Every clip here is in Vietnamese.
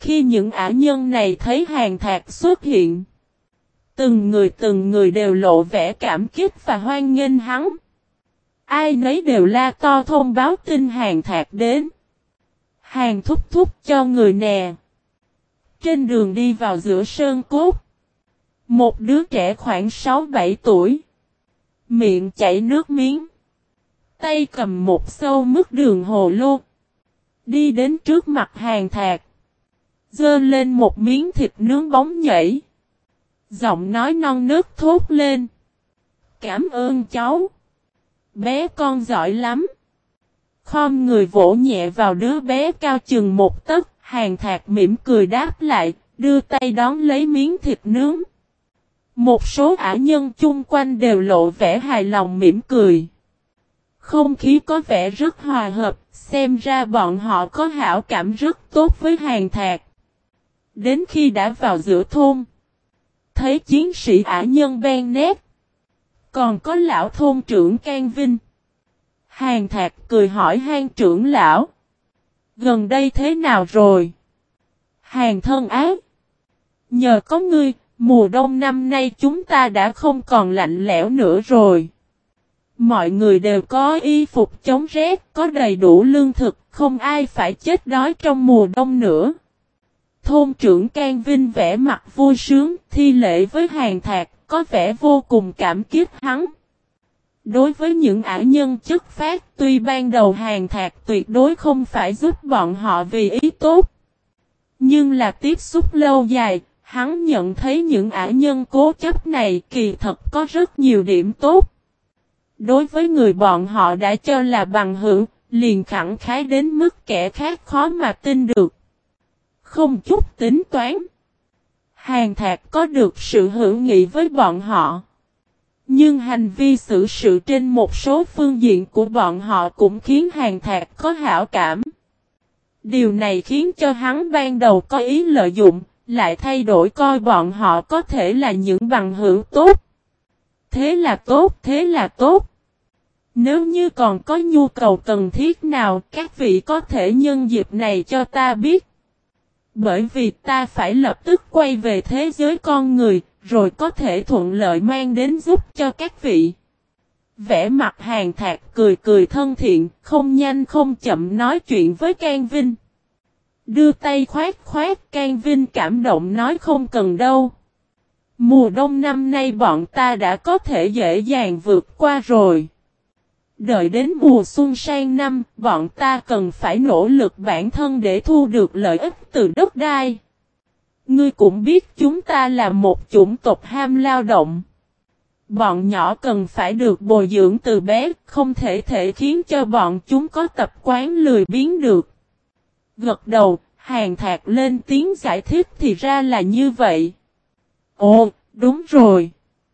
Khi những ả nhân này thấy Hàn Thạc xuất hiện, từng người đều lộ vẻ cảm kích và hoan nghênh hắn. Ai nấy đều la to thông báo tin Hàn Thạc đến. Hàn thúc thúc cho người nè. Trên đường đi vào giữa sơn cốt, một đứa trẻ khoảng 6-7 tuổi, miệng chảy nước miếng, tay cầm một xâu mứt đường hồ lô, đi đến trước mặt Hàn Thạc, giơ lên một miếng thịt nướng bóng nhảy, giọng nói non nớt thốt lên: "Cảm ơn cháu, bé con giỏi lắm." Khom người vỗ nhẹ vào đứa bé cao chừng một tấc, Hàn Thạc mỉm cười đáp lại, đưa tay đón lấy miếng thịt nướng. Một số ả nhân chung quanh đều lộ vẻ hài lòng mỉm cười. Không khí có vẻ rất hòa hợp, xem ra bọn họ có hảo cảm rất tốt với Hàn Thạc. Đến khi đã vào giữa thôn, thấy chiến sĩ ả nhân Ben Nét, còn có lão thôn trưởng Can Vinh, Hàn Thạc cười hỏi Han trưởng lão: "Gần đây thế nào rồi?" "Hàn thân ác, nhờ có ngươi, mùa đông năm nay chúng ta đã không còn lạnh lẽo nữa rồi. Mọi người đều có y phục chống rét, có đầy đủ lương thực, không ai phải chết đói trong mùa đông nữa." Thôn trưởng Can Vinh vẻ mặt vui sướng, thi lễ với Hàn Thạc, có vẻ vô cùng cảm kích hắn. Đối với những ả nhân chất phác, tuy ban đầu Hàn Thạc tuyệt đối không phải giúp bọn họ vì ý tốt, nhưng là tiếp xúc lâu dài, hắn nhận thấy những ả nhân cố chấp này kỳ thật có rất nhiều điểm tốt. Đối với người bọn họ đã cho là bằng hữu, liền khẳng khái đến mức kẻ khác khó mà tin được. Không chút tính toán, Hàn Thạc có được sự hữu nghị với bọn họ. Nhưng hành vi xử sự trên một số phương diện của bọn họ cũng khiến Hàn Thạc có hảo cảm. Điều này khiến cho hắn ban đầu có ý lợi dụng, lại thay đổi coi bọn họ có thể là những bằng hữu tốt. Thế là tốt, thế là tốt. Nếu như còn có nhu cầu cần thiết nào, các vị có thể nhân dịp này cho ta biết. Bởi vì ta phải lập tức quay về thế giới con người, rồi có thể thuận lợi mang đến giúp cho các vị. Vẻ mặt Hàn Thạc cười cười thân thiện, không nhanh không chậm nói chuyện với Can Vinh. Đưa tay khoát khoát, Can Vinh cảm động nói không cần đâu. Mùa đông năm nay bọn ta đã có thể dễ dàng vượt qua rồi. Đợi đến mùa xuân sang năm, bọn ta cần phải nỗ lực bản thân để thu được lợi ích từ đất đai. Ngươi cũng biết chúng ta là một chủng tộc ham lao động. Bọn nhỏ cần phải được bồi dưỡng từ bé, không thể khiến cho bọn chúng có tập quán lười biếng được. Gật đầu, Hàn Thạc lên tiếng giải thích thì ra là như vậy. Ồ, đúng rồi.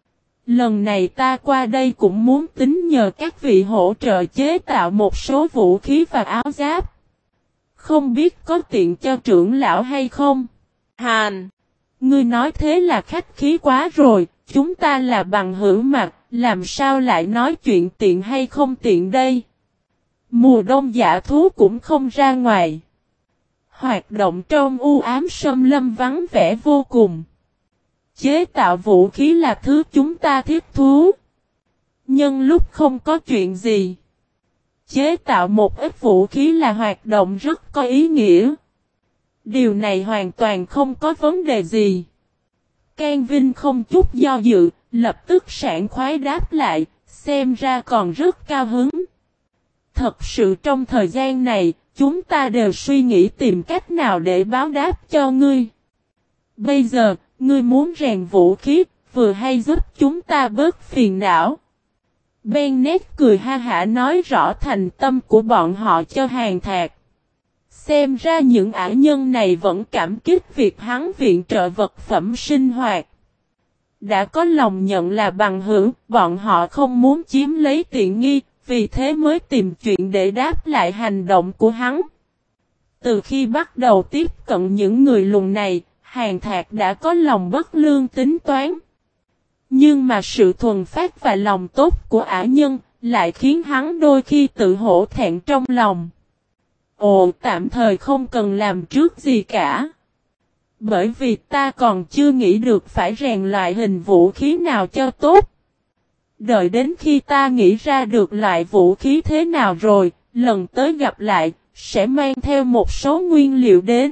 Lần này ta qua đây cũng muốn tính nhờ các vị hỗ trợ chế tạo một số vũ khí và áo giáp. Không biết có tiện cho trưởng lão hay không? Hàn, ngươi nói thế là khách khí quá rồi, chúng ta là bằng hữu mà, làm sao lại nói chuyện tiện hay không tiện đây? Mùa đông dã thú cũng không ra ngoài. Hoạt động trong u ám sâm lâm vắng vẻ vô cùng. Chế tạo vũ khí là thứ chúng ta thích thú. Nhưng lúc không có chuyện gì, chế tạo một ít vũ khí là hoạt động rất có ý nghĩa. Điều này hoàn toàn không có vấn đề gì. Can Vinh không chút do dự, lập tức sảng khoái đáp lại, xem ra còn rất cao hứng. Thật sự trong thời gian này, chúng ta đều suy nghĩ tìm cách nào để báo đáp cho ngươi. Bây giờ, ngươi muốn rèn vũ khí, vừa hay giúp chúng ta bớt phiền não. Bennett cười ha hả nói rõ thành tâm của bọn họ cho Hàn Thạc. Xem ra những ả nhân này vẫn cảm kích việc hắn viện trợ vật phẩm sinh hoạt. Đã có lòng nhận là bằng hữu, bọn họ không muốn chiếm lấy tiện nghi, vì thế mới tìm chuyện để đáp lại hành động của hắn. Từ khi bắt đầu tiếp cận những người lùn này, Hàn Thạc đã có lòng bất lương tính toán. Nhưng mà sự thuần phát và lòng tốt của ả nhân lại khiến hắn đôi khi tự hổ thẹn trong lòng. Ồ, tạm thời không cần làm trước gì cả. Bởi vì ta còn chưa nghĩ được phải rèn loại hình vũ khí nào cho tốt. Đợi đến khi ta nghĩ ra được loại vũ khí thế nào rồi, lần tới gặp lại, sẽ mang theo một số nguyên liệu đến.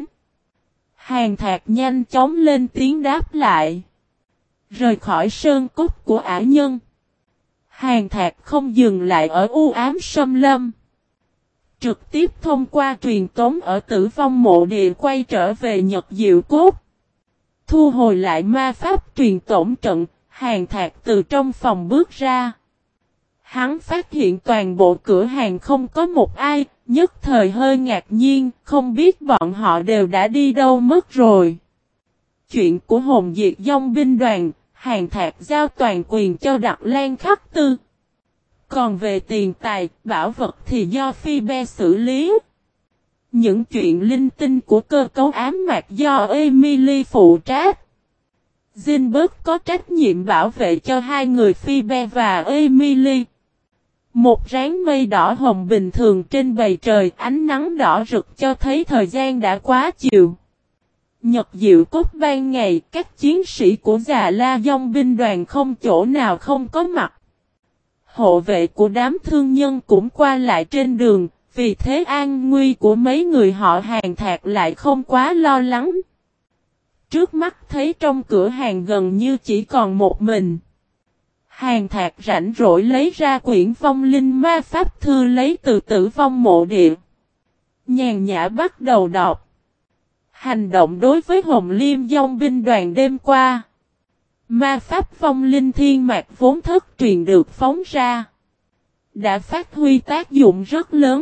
Hàn Thạc nhanh chóng lên tiếng đáp lại. Rời khỏi sơn cốt của ả nhân. Hàn Thạc không dừng lại ở u ám xâm lâm. Trực tiếp thông qua truyền tống ở Tử Vong Mộ Địa quay trở về Nhật Diệu Cốt. Thu hồi lại ma pháp truyền tống trận, Hàn Thạc từ trong phòng bước ra. Hắn phát hiện toàn bộ cửa hàng không có một ai, nhất thời hơi ngạc nhiên, không biết bọn họ đều đã đi đâu mất rồi. Chuyện của hồn diệt dòng binh đoàn, Hàn Thạc giao toàn quyền cho Đặc Lan Khắc Tư. Còn về tiền tài, bảo vật thì do Phi Be xử lý. Những chuyện linh tinh của cơ cấu ám mạc do Emily phụ trách. Zinberg có trách nhiệm bảo vệ cho hai người Phi Be và Emily. Một ráng mây đỏ hồng bình thường trên bầu trời, ánh nắng đỏ rực cho thấy thời gian đã quá chiều. Nhật Diệu Cốt ban ngày, các chiến sĩ của Già La Dòng binh đoàn không chỗ nào không có mặt. Hộ vệ của đám thương nhân cũng qua lại trên đường, vì thế an nguy của mấy người họ Hàn Thạc lại không quá lo lắng. Trước mắt thấy trong cửa hàng gần như chỉ còn một mình. Hàn Thạc rảnh rỗi lấy ra quyển vong linh ma pháp thư lấy từ Tử Vong Mộ Địa. Nhàn nhã bắt đầu đọc. Hành động đối với Hồng Liêm Dòng binh đoàn đêm qua. Ma pháp vong linh thiên mạc vốn thất truyền được phóng ra. Đã phát huy tác dụng rất lớn.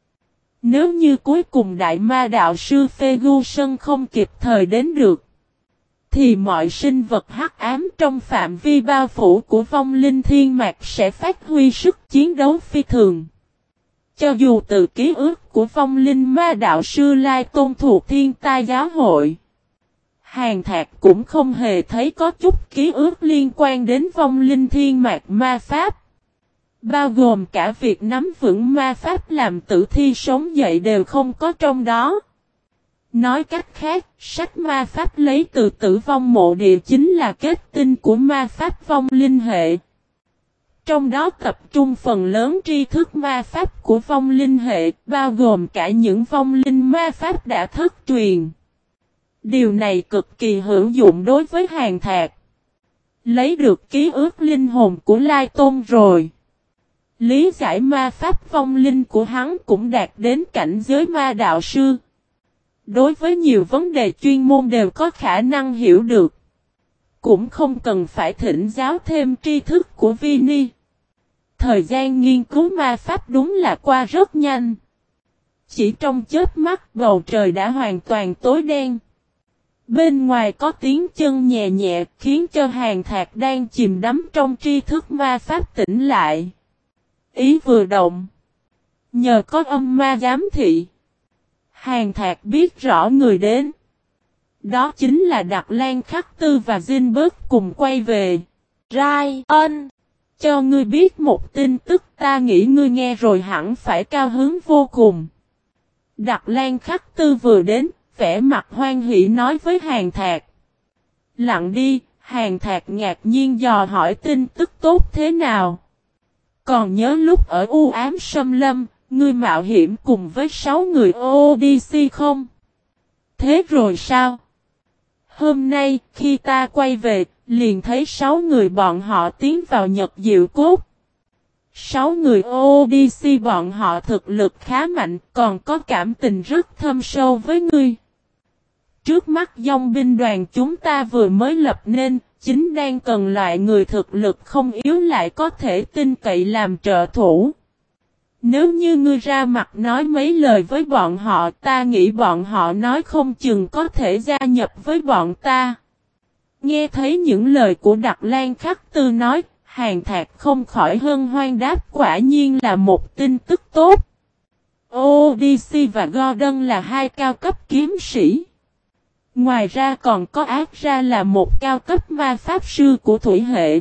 Nếu như cuối cùng đại ma đạo sư Ferguson không kịp thời đến được, thì mọi sinh vật hắc ám trong phạm vi bao phủ của vong linh thiên mạc sẽ phát huy sức chiến đấu phi thường. Cho dù từ ký ức của vong linh ma đạo sư Lai Tôn thuộc Thiên Tai Giáo hội, Hàn Thạc cũng không hề thấy có chút ký ức liên quan đến vong linh thiên mạc ma pháp. Bao gồm cả việc nắm vững ma pháp làm tử thi sống dậy đều không có trong đó. Nói cách khác, sách ma pháp lấy từ Tử Vong Mộ Địa chính là kết tinh của ma pháp vong linh hệ. Trong đó tập trung phần lớn tri thức ma pháp của vong linh hệ, bao gồm cả những vong linh ma pháp đã thất truyền. Điều này cực kỳ hữu dụng đối với Hàn Thạc. Lấy được ký ức linh hồn của Lai Tôn rồi. Lý giải ma pháp vong linh của hắn cũng đạt đến cảnh giới ma đạo sư. Đối với nhiều vấn đề chuyên môn đều có khả năng hiểu được. Cũng không cần phải thỉnh giáo thêm tri thức của Vinny. Thời gian nghiên cứu ma pháp đúng là qua rất nhanh. Chỉ trong chớp mắt bầu trời đã hoàn toàn tối đen. Bên ngoài có tiếng chân nhẹ nhẹ khiến cho Hàn Thạc đang chìm đắm trong tri thức ma pháp tỉnh lại. Ý vừa động. Nhờ có âm ma giám thị. Hàn Thạc biết rõ người đến. Đó chính là Đặc Lan Khắc Tư và Zinberg cùng quay về. Ryan, cho ngươi biết một tin tức, ta nghĩ ngươi nghe rồi hẳn phải cao hứng vô cùng. Đặc Lan Khắc Tư vừa đến, vẻ mặt hoan hỉ nói với Hàn Thạc. Lặng đi, Hàn Thạc ngạc nhiên dò hỏi tin tức tốt thế nào. Còn nhớ lúc ở u ám xâm lâm, ngươi mạo hiểm cùng với 6 người Odyssey không? Thế rồi sao? Hôm nay, khi ta quay về, liền thấy 6 người bọn họ tiến vào Nhật Diệu Cốt. 6 người Odyssey bọn họ thực lực khá mạnh, còn có cảm tình rất thâm sâu với ngươi. Trước mắt dòng binh đoàn chúng ta vừa mới lập nên, chính đang cần loại người thực lực không yếu lại có thể tin cậy làm trợ thủ. Nếu như ngươi ra mặt nói mấy lời với bọn họ, ta nghĩ bọn họ nói không chừng có thể gia nhập với bọn ta. Nghe thấy những lời của Đặc Lan Khắc Tư nói, Hàn Thạc không khỏi hân hoan đáp quả nhiên là một tin tức tốt. Odyssey và Gordon là hai cao cấp kiếm sĩ. Ngoài ra còn có Ác Ra là một cao cấp ma pháp sư của thủy hệ.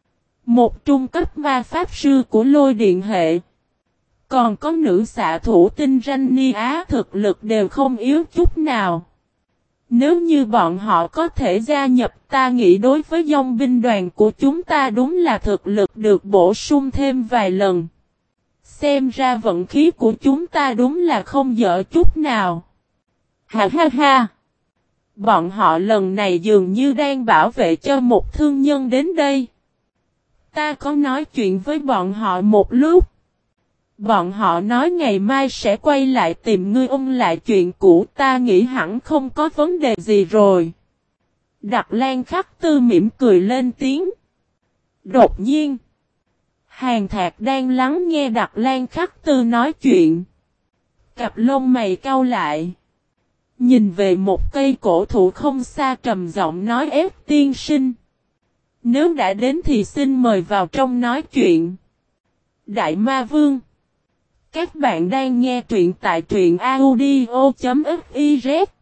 Một trung cấp ma pháp sư của lôi điện hệ. Còn có nữ xạ thủ tinh Rania thực lực đều không yếu chút nào. Nếu như bọn họ có thể gia nhập, ta nghĩ đối với dòng binh đoàn của chúng ta đúng là thực lực được bổ sung thêm vài lần. Xem ra vận khí của chúng ta đúng là không dở chút nào. Ha ha ha! Bọn họ lần này dường như đang bảo vệ cho một thương nhân đến đây. Ta có nói chuyện với bọn họ một lúc. Bọn họ nói ngày mai sẽ quay lại tìm ngươi ôn lại chuyện cũ, ta nghĩ hẳn không có vấn đề gì rồi. Đặc Lan Khắc Tư mỉm cười lên tiếng. Đột nhiên, Hàn Thạc đang lắng nghe Đặc Lan Khắc Tư nói chuyện. Cặp lông mày cau lại. Nhìn về một cây cổ thụ không xa trầm giọng nói ép tiên sinh. Nếu đã đến thì xin mời vào trong nói chuyện. Đại Ma Vương. Các bạn đang nghe truyện tại truyện audio.fiz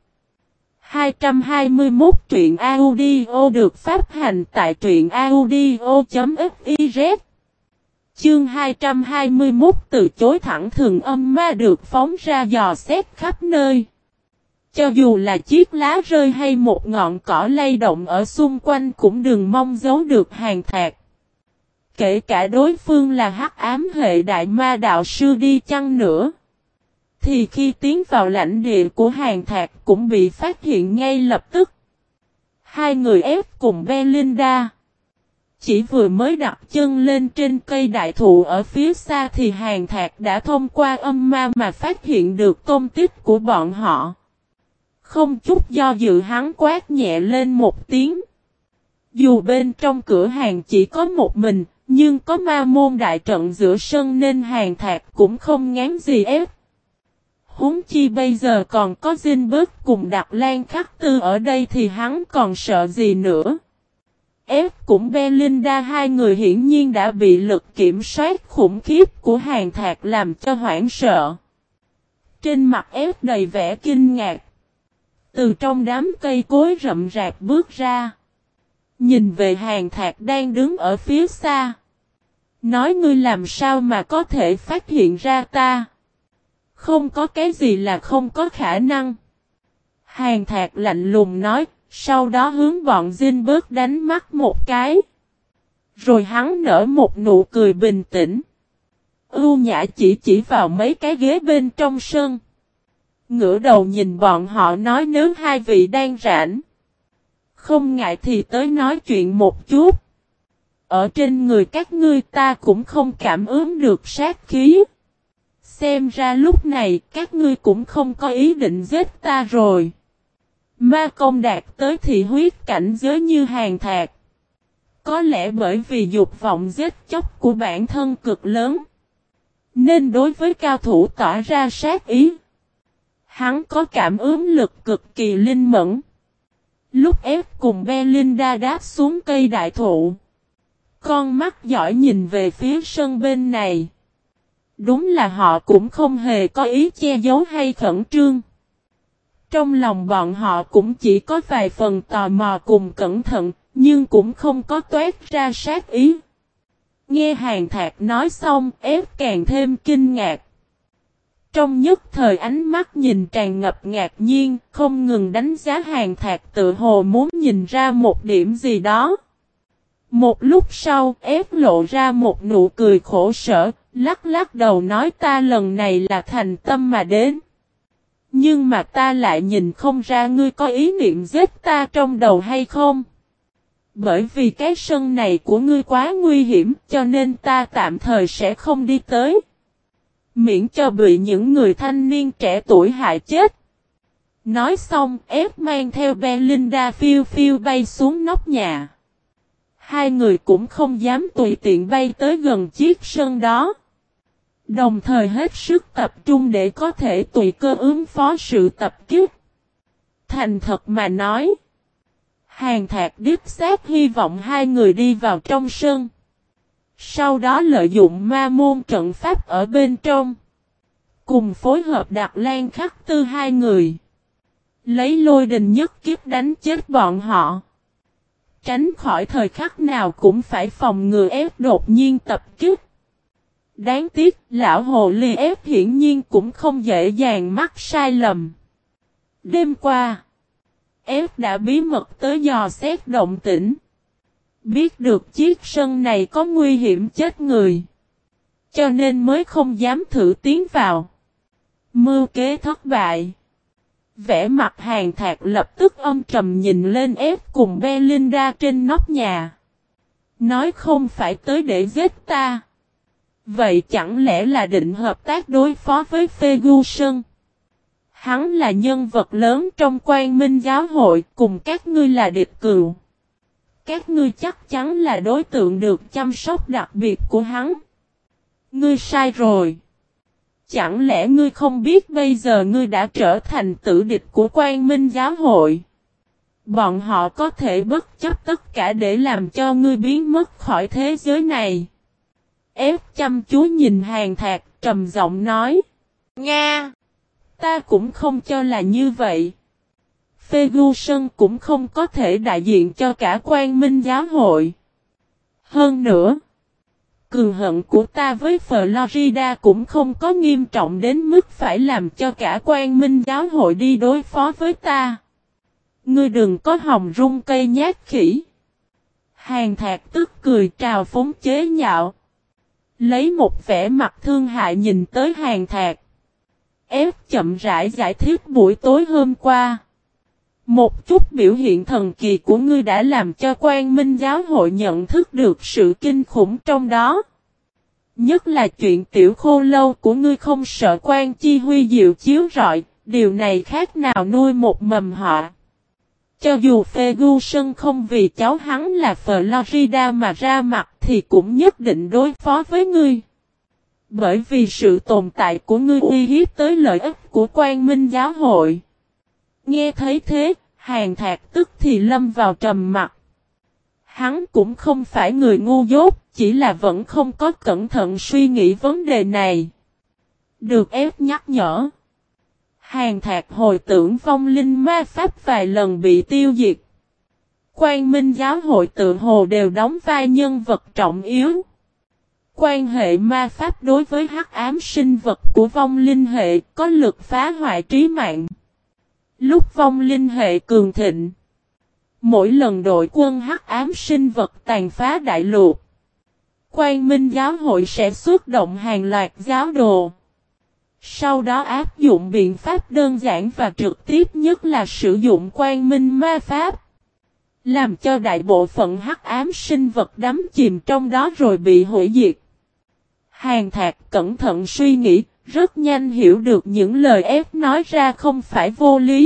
221 truyện audio được phát hành tại truyện audio.fiz. Chương 221 từ chối thẳng thường âm ma được phóng ra dò xét khắp nơi. Cho dù là chiếc lá rơi hay một ngọn cỏ lay động ở xung quanh cũng đừng mong giấu được Hàn Thạc. Kể cả đối phương là hắc ám hệ đại ma đạo sư đi chăng nữa, thì khi tiến vào lãnh địa của Hàn Thạc cũng bị phát hiện ngay lập tức. Hai người ép cùng Belinda. Chỉ vừa mới đặt chân lên trên cây đại thụ ở phía xa thì Hàn Thạc đã thông qua âm ma mà phát hiện được tung tích của bọn họ. Không chút do dự hắn quát nhẹ lên một tiếng. Dù bên trong cửa hàng chỉ có một mình, nhưng có ma môn đại trận giữa sân nên Hàn Thạc cũng không ngán gì ép. Huống chi bây giờ còn có Zinberg cùng Đặc Lan Khắc Tư ở đây thì hắn còn sợ gì nữa. Ép cũng Belinda hai người hiển nhiên đã bị lực kiểm soát khủng khiếp của Hàn Thạc làm cho hoảng sợ. Trên mặt ép đầy vẻ kinh ngạc. Từ trong đám cây cối rậm rạp bước ra. Nhìn về Hàn Thạc đang đứng ở phía xa. Nói ngươi làm sao mà có thể phát hiện ra ta. Không có cái gì là không có khả năng. Hàn Thạc lạnh lùng nói, sau đó hướng bọn Zinberg đánh mắt một cái. Rồi hắn nở một nụ cười bình tĩnh. Ưu nhã chỉ vào mấy cái ghế bên trong sân. Ngửa đầu nhìn bọn họ nói nếu hai vị đang rảnh. Không ngại thì tới nói chuyện một chút. Ở trên người các ngươi ta cũng không cảm ứng được sát khí. Xem ra lúc này các ngươi cũng không có ý định giết ta rồi. Ma công đạt tới thị huyết cảnh giới như Hàn Thạc. Có lẽ bởi vì dục vọng giết chóc của bản thân cực lớn. Nên đối với cao thủ tỏ ra sát ý. Hắn có cảm ứng lực cực kỳ linh mẫn. Lúc ép cùng Belinda đáp xuống cây đại thụ. Con mắt giỏi nhìn về phía sân bên này. Đúng là họ cũng không hề có ý che giấu hay khẩn trương. Trong lòng bọn họ cũng chỉ có vài phần tò mò cùng cẩn thận, nhưng cũng không có toát ra sát ý. Nghe Hàn Thạc nói xong, ép càng thêm kinh ngạc. Trong nhất thời ánh mắt nhìn tràn ngập ngạc nhiên, không ngừng đánh giá Hàn Thạc tự hồ muốn nhìn ra một điểm gì đó. Một lúc sau, ép lộ ra một nụ cười khổ sở, lắc lắc đầu nói ta lần này là thành tâm mà đến. Nhưng mà ta lại nhìn không ra ngươi có ý niệm giết ta trong đầu hay không. Bởi vì cái sân này của ngươi quá nguy hiểm cho nên ta tạm thời sẽ không đi tới. Miễn cho bị những người thanh niên trẻ tuổi hại chết. Nói xong ép mang theo Belinda phiêu phiêu bay xuống nóc nhà. Hai người cũng không dám tùy tiện bay tới gần chiếc sân đó. Đồng thời hết sức tập trung để có thể tùy cơ ứng phó sự tập kích. Thành thật mà nói. Hàn Thạc đích xác hy vọng hai người đi vào trong sân. Sau đó lợi dụng ma môn trận pháp ở bên trong. Cùng phối hợp Đặc Lan Khắc Tư hai người. Lấy lôi đình nhất kiếp đánh chết bọn họ. Tránh khỏi thời khắc nào cũng phải phòng ngừa ép đột nhiên tập kích. Đáng tiếc, lão hồ ly ép hiển nhiên cũng không dễ dàng mắc sai lầm. Đêm qua, F đã bí mật tới dò xét động tĩnh. Biết được chiếc sân này có nguy hiểm chết người. Cho nên mới không dám thử tiến vào. Mưu kế thất bại. Vẻ mặt Hàn Thạc lập tức âm trầm nhìn lên F cùng Belinda trên nóc nhà. Nói không phải tới để giết ta. Vậy chẳng lẽ là định hợp tác đối phó với Ferguson? Hắn là nhân vật lớn trong Quang Minh giáo hội, cùng các ngươi là địch cừu. Các ngươi chắc chắn là đối tượng được chăm sóc đặc biệt của hắn. Ngươi sai rồi. Chẳng lẽ ngươi không biết bây giờ ngươi đã trở thành tử địch của Quang Minh giáo hội? Bọn họ có thể bất chấp tất cả để làm cho ngươi biến mất khỏi thế giới này. Ép chăm chú nhìn Hàn Thạc, trầm giọng nói. Nga! Ta cũng không cho là như vậy. Ferguson cũng không có thể đại diện cho cả Quang Minh giáo hội. Hơn nữa, cừu hận của ta với Florida cũng không có nghiêm trọng đến mức phải làm cho cả Quang Minh giáo hội đi đối phó với ta. Ngươi đừng có hòng rung cây nhát khỉ. Hàn Thạc tức cười trào phúng chế nhạo. Lấy một vẻ mặt thương hại nhìn tới Hàn Thạc. Ép chậm rãi giải thích buổi tối hôm qua. Một chút biểu hiện thần kỳ của ngươi đã làm cho Quang Minh giáo hội nhận thức được sự kinh khủng trong đó. Nhất là chuyện tiểu khô lâu của ngươi không sợ quan chi huy diệu chiếu rọi, điều này khác nào nuôi một mầm họa. Cho dù Ferguson không vì cháu hắn là Florida mà ra mặt thì cũng nhất định đối phó với ngươi. Bởi vì sự tồn tại của ngươi uy hiếp tới lợi ích của Quang Minh giáo hội. Nghe thấy thế, Hàn Thạc tức thì lâm vào trầm mặc. Hắn cũng không phải người ngu dốt, chỉ là vẫn không có cẩn thận suy nghĩ vấn đề này. Được ép nhắc nhở. Hàn Thạc hồi tưởng vong linh ma pháp vài lần bị tiêu diệt. Quang Minh giáo hội tự hồ đều đóng vai nhân vật trọng yếu. Quan hệ ma pháp đối với hắc ám sinh vật của vong linh hệ có lực phá hoại trí mạng. Lúc vong linh hệ cường thịnh, mỗi lần đội quân hắc ám sinh vật tàn phá đại lục, Quang Minh giáo hội sẽ xuất động hàng loạt giáo đồ. Sau đó áp dụng biện pháp đơn giản và trực tiếp nhất là sử dụng Quang Minh ma pháp. Làm cho đại bộ phận hắc ám sinh vật đắm chìm trong đó rồi bị hủy diệt. Hàn Thạc cẩn thận suy nghĩ, rất nhanh hiểu được những lời ép nói ra không phải vô lý.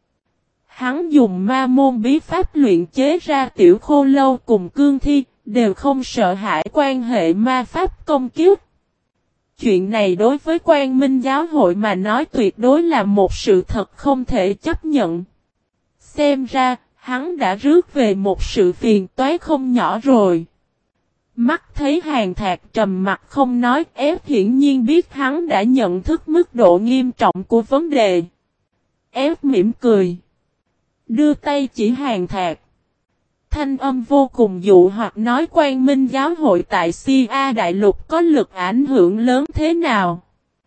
Hắn dùng ma môn bí pháp luyện chế ra tiểu khô lâu cùng cương thi, đều không sợ hãi quan hệ ma pháp công kiếp. Chuyện này đối với Quang Minh giáo hội mà nói tuyệt đối là một sự thật không thể chấp nhận. Xem ra, hắn đã rước về một sự phiền toái không nhỏ rồi. Mắt thấy Hàn Thạc trầm mặt không nói, ép hiển nhiên biết hắn đã nhận thức mức độ nghiêm trọng của vấn đề. Ép mỉm cười. Đưa tay chỉ Hàn Thạc. Thanh âm vô cùng dụ hoặc nói Quang Minh giáo hội tại Sia Đại Lục có lực ảnh hưởng lớn thế nào.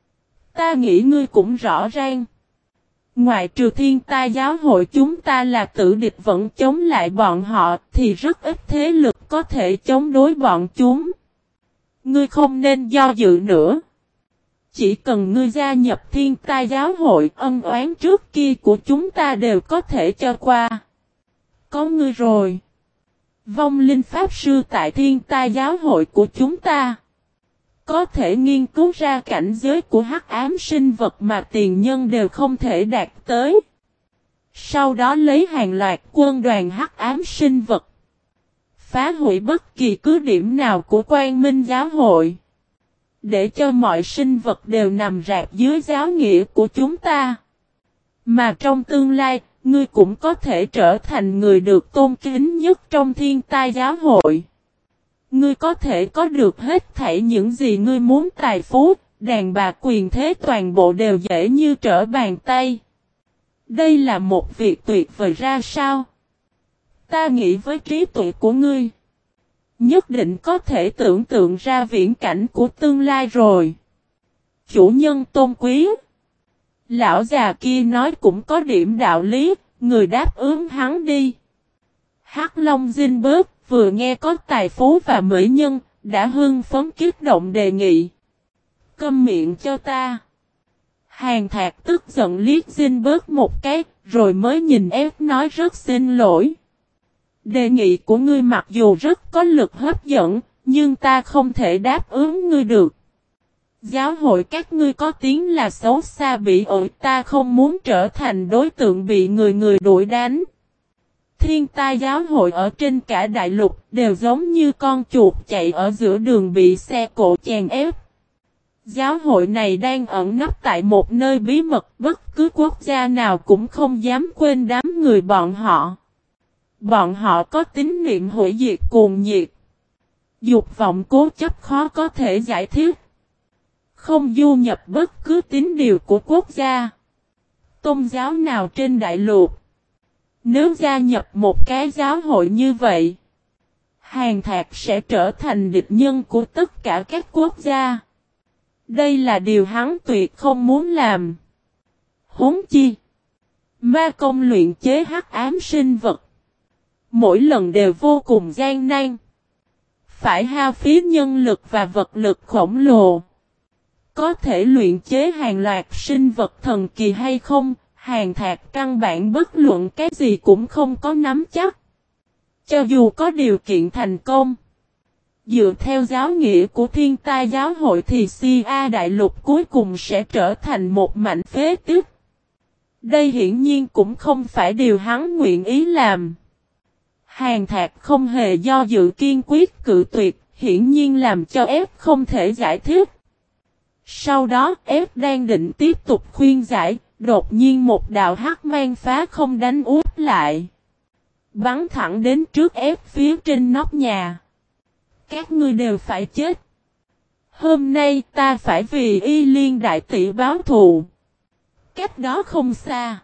Ta nghĩ ngươi cũng rõ ràng. Ngoại trừ Thiên Tai giáo hội chúng ta là tử địch vẫn chống lại bọn họ thì rất ít thế lực có thể chống đối bọn chúng. Ngươi không nên do dự nữa. Chỉ cần ngươi gia nhập Thiên Tai giáo hội, ân oán trước kia của chúng ta đều có thể cho qua. Có ngươi rồi. Vong linh pháp sư tại Thiên Tai giáo hội của chúng ta có thể nghiên cứu ra cảnh giới của hắc ám sinh vật mà tiền nhân đều không thể đạt tới. Sau đó lấy hàng loạt quân đoàn hắc ám sinh vật, phá hủy bất kỳ cứ điểm nào của Quang Minh giáo hội, để cho mọi sinh vật đều nằm rạp dưới giáo nghĩa của chúng ta. Mà trong tương lai, ngươi cũng có thể trở thành người được tôn kính nhất trong Thiên Tai giáo hội. Ngươi có thể có được hết thảy những gì ngươi muốn, tài phú, đàn bà, quyền thế toàn bộ đều dễ như trở bàn tay. Đây là một việc tuyệt vời ra sao? Ta nghĩ với trí tuệ của ngươi, nhất định có thể tưởng tượng ra viễn cảnh của tương lai rồi. Chủ nhân tôn quý. Lão già kia nói cũng có điểm đạo lý, người đáp ứng hắn đi. Hắc Long Zinberg vừa nghe có tài phú và mỹ nhân, đã hưng phấn kích động đề nghị. Câm miệng cho ta. Hàn Thạc tức giận liếc Zinberg một cái, rồi mới nhìn ép nói rất xin lỗi. Đề nghị của ngươi mặc dù rất có lực hấp dẫn, nhưng ta không thể đáp ứng ngươi được. Giáo hội các ngươi có tiếng là xấu xa bị ổi, ta không muốn trở thành đối tượng bị người người đuổi đánh. Thiên tai giáo hội ở trên cả đại lục đều giống như con chuột chạy ở giữa đường bị xe cộ chèn ép. Giáo hội này đang ẩn nấp tại một nơi bí mật, bất cứ quốc gia nào cũng không dám quên đám người bọn họ. Bọn họ có tín niệm hủy diệt cuồng nhiệt. Dục vọng cố chấp khó có thể giải thích. Không du nhập bất cứ tín điều của quốc gia, tôn giáo nào trên đại lục. Nếu gia nhập một cái giáo hội như vậy, Hàn Thạc sẽ trở thành địch nhân của tất cả các quốc gia. Đây là điều hắn tuyệt không muốn làm. Huống chi, ma công luyện chế hắc ám sinh vật, mỗi lần đều vô cùng gian nan, phải hao phí nhân lực và vật lực khổng lồ. Có thể luyện chế hàng loạt sinh vật thần kỳ hay không, Hàn Thạc căn bản bất luận cái gì cũng không có nắm chắc. Cho dù có điều kiện thành công, dựa theo giáo nghĩa của thiên tai giáo hội thì Sia đại lục cuối cùng sẽ trở thành một mảnh phế tích. Đây hiển nhiên cũng không phải điều hắn nguyện ý làm. Hàn Thạc không hề do dự kiên quyết cự tuyệt, hiển nhiên làm cho F không thể giải thích. Sau đó F đang định tiếp tục khuyên giải, đột nhiên một đạo hắc mang phá không đánh úp lại. Bắn thẳng đến trước F phía trên nóc nhà. Các ngươi đều phải chết. Hôm nay ta phải vì Y Liên đại tỷ báo thù. Cách đó không xa,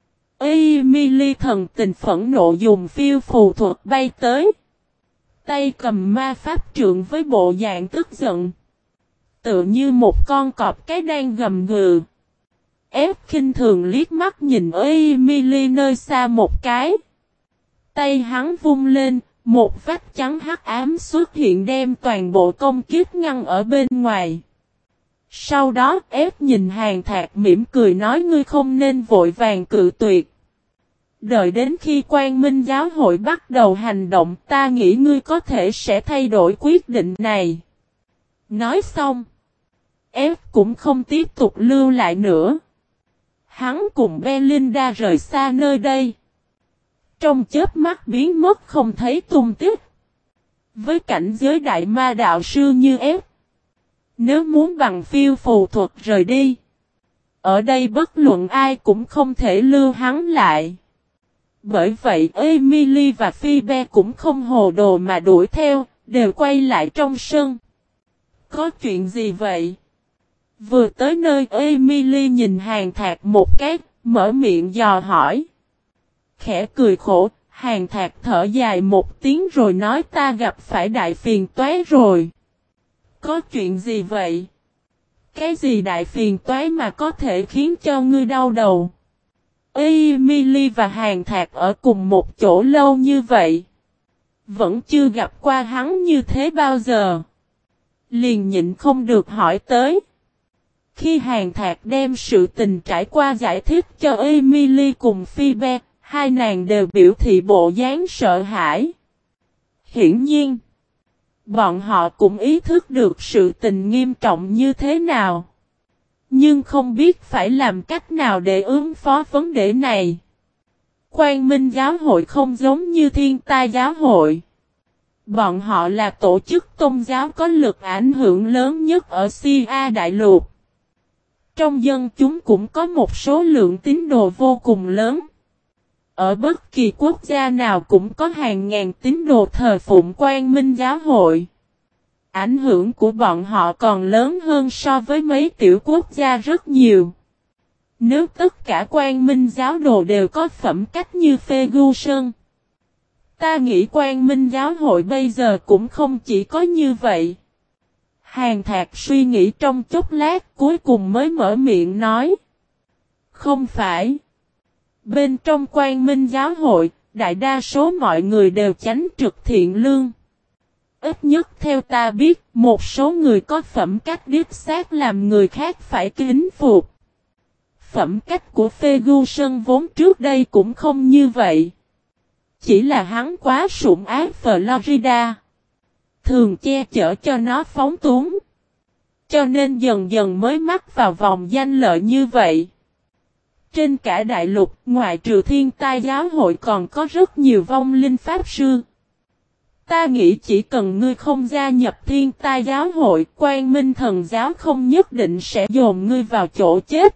Emily thần tình phẫn nộ dùng phiêu phù thuật bay tới. Tay cầm ma pháp trượng với bộ dạng tức giận. Tựa như một con cọp cái đang gầm gừ. Ép khinh thường liếc mắt nhìn Emily nơi xa một cái. Tay hắn vung lên, một vách trắng hắc ám xuất hiện đem toàn bộ công kiếp ngăn ở bên ngoài. Sau đó ép nhìn Hàn Thạc mỉm cười nói ngươi không nên vội vàng cự tuyệt. Đợi đến khi Quang Minh giáo hội bắt đầu hành động ta nghĩ ngươi có thể sẽ thay đổi quyết định này. Nói xong, ép cũng không tiếp tục lưu lại nữa. Hắn cùng Belinda rời xa nơi đây. Trong chớp mắt biến mất không thấy tung tích. Với cảnh giới đại ma đạo sư như ép, nếu muốn bằng phiêu phù thuật rời đi, ở đây bất luận ai cũng không thể lưu hắn lại. Bởi vậy Emily và Phoebe cũng không hồ đồ mà đuổi theo, đều quay lại trong sân. Có chuyện gì vậy? Vừa tới nơi Emily nhìn Hàn Thạc một cái, mở miệng dò hỏi. Khẽ cười khổ, Hàn Thạc thở dài một tiếng rồi nói ta gặp phải đại phiền toái rồi. Có chuyện gì vậy? Cái gì đại phiền toái mà có thể khiến cho ngươi đau đầu? Emily và Hàn Thạc ở cùng một chỗ lâu như vậy, vẫn chưa gặp qua hắn như thế bao giờ. Liền nhịn không được hỏi tới. Khi Hàn Thạc đem sự tình trải qua giải thích cho Emily cùng Phoebe, hai nàng đều biểu thị bộ dáng sợ hãi. Hiển nhiên, bọn họ cũng ý thức được sự tình nghiêm trọng như thế nào. Nhưng không biết phải làm cách nào để ứng phó vấn đề này. Quang Minh giáo hội không giống như Thiên Tai giáo hội. Bọn họ là tổ chức tôn giáo có lực ảnh hưởng lớn nhất ở Sia đại lục. Trong dân chúng cũng có một số lượng tín đồ vô cùng lớn. Ở bất kỳ quốc gia nào cũng có hàng ngàn tín đồ thờ phụng Quang Minh giáo hội. Ảnh hưởng của bọn họ còn lớn hơn so với mấy tiểu quốc gia rất nhiều. Nếu tất cả Quang Minh giáo đồ đều có phẩm cách như Ferguson, ta nghĩ Quang Minh giáo hội bây giờ cũng không chỉ có như vậy. Hàn Thạc suy nghĩ trong chốc lát cuối cùng mới mở miệng nói. Không phải. Bên trong Quang Minh giáo hội, đại đa số mọi người đều chánh trực thiện lương. Ít nhất theo ta biết, một số người có phẩm cách điếc xác làm người khác phải kính phục. Phẩm cách của Ferguson vốn trước đây cũng không như vậy. Chỉ là hắn quá sủng ái Florida. Thường che chở cho nó phóng túng. Cho nên dần dần mới mắc vào vòng danh lợi như vậy. Trên cả đại lục, ngoại trừ thiên tai giáo hội còn có rất nhiều vong linh pháp sư. Ta nghĩ chỉ cần ngươi không gia nhập thiên tai giáo hội, Quang Minh thần giáo không nhất định sẽ dồn ngươi vào chỗ chết.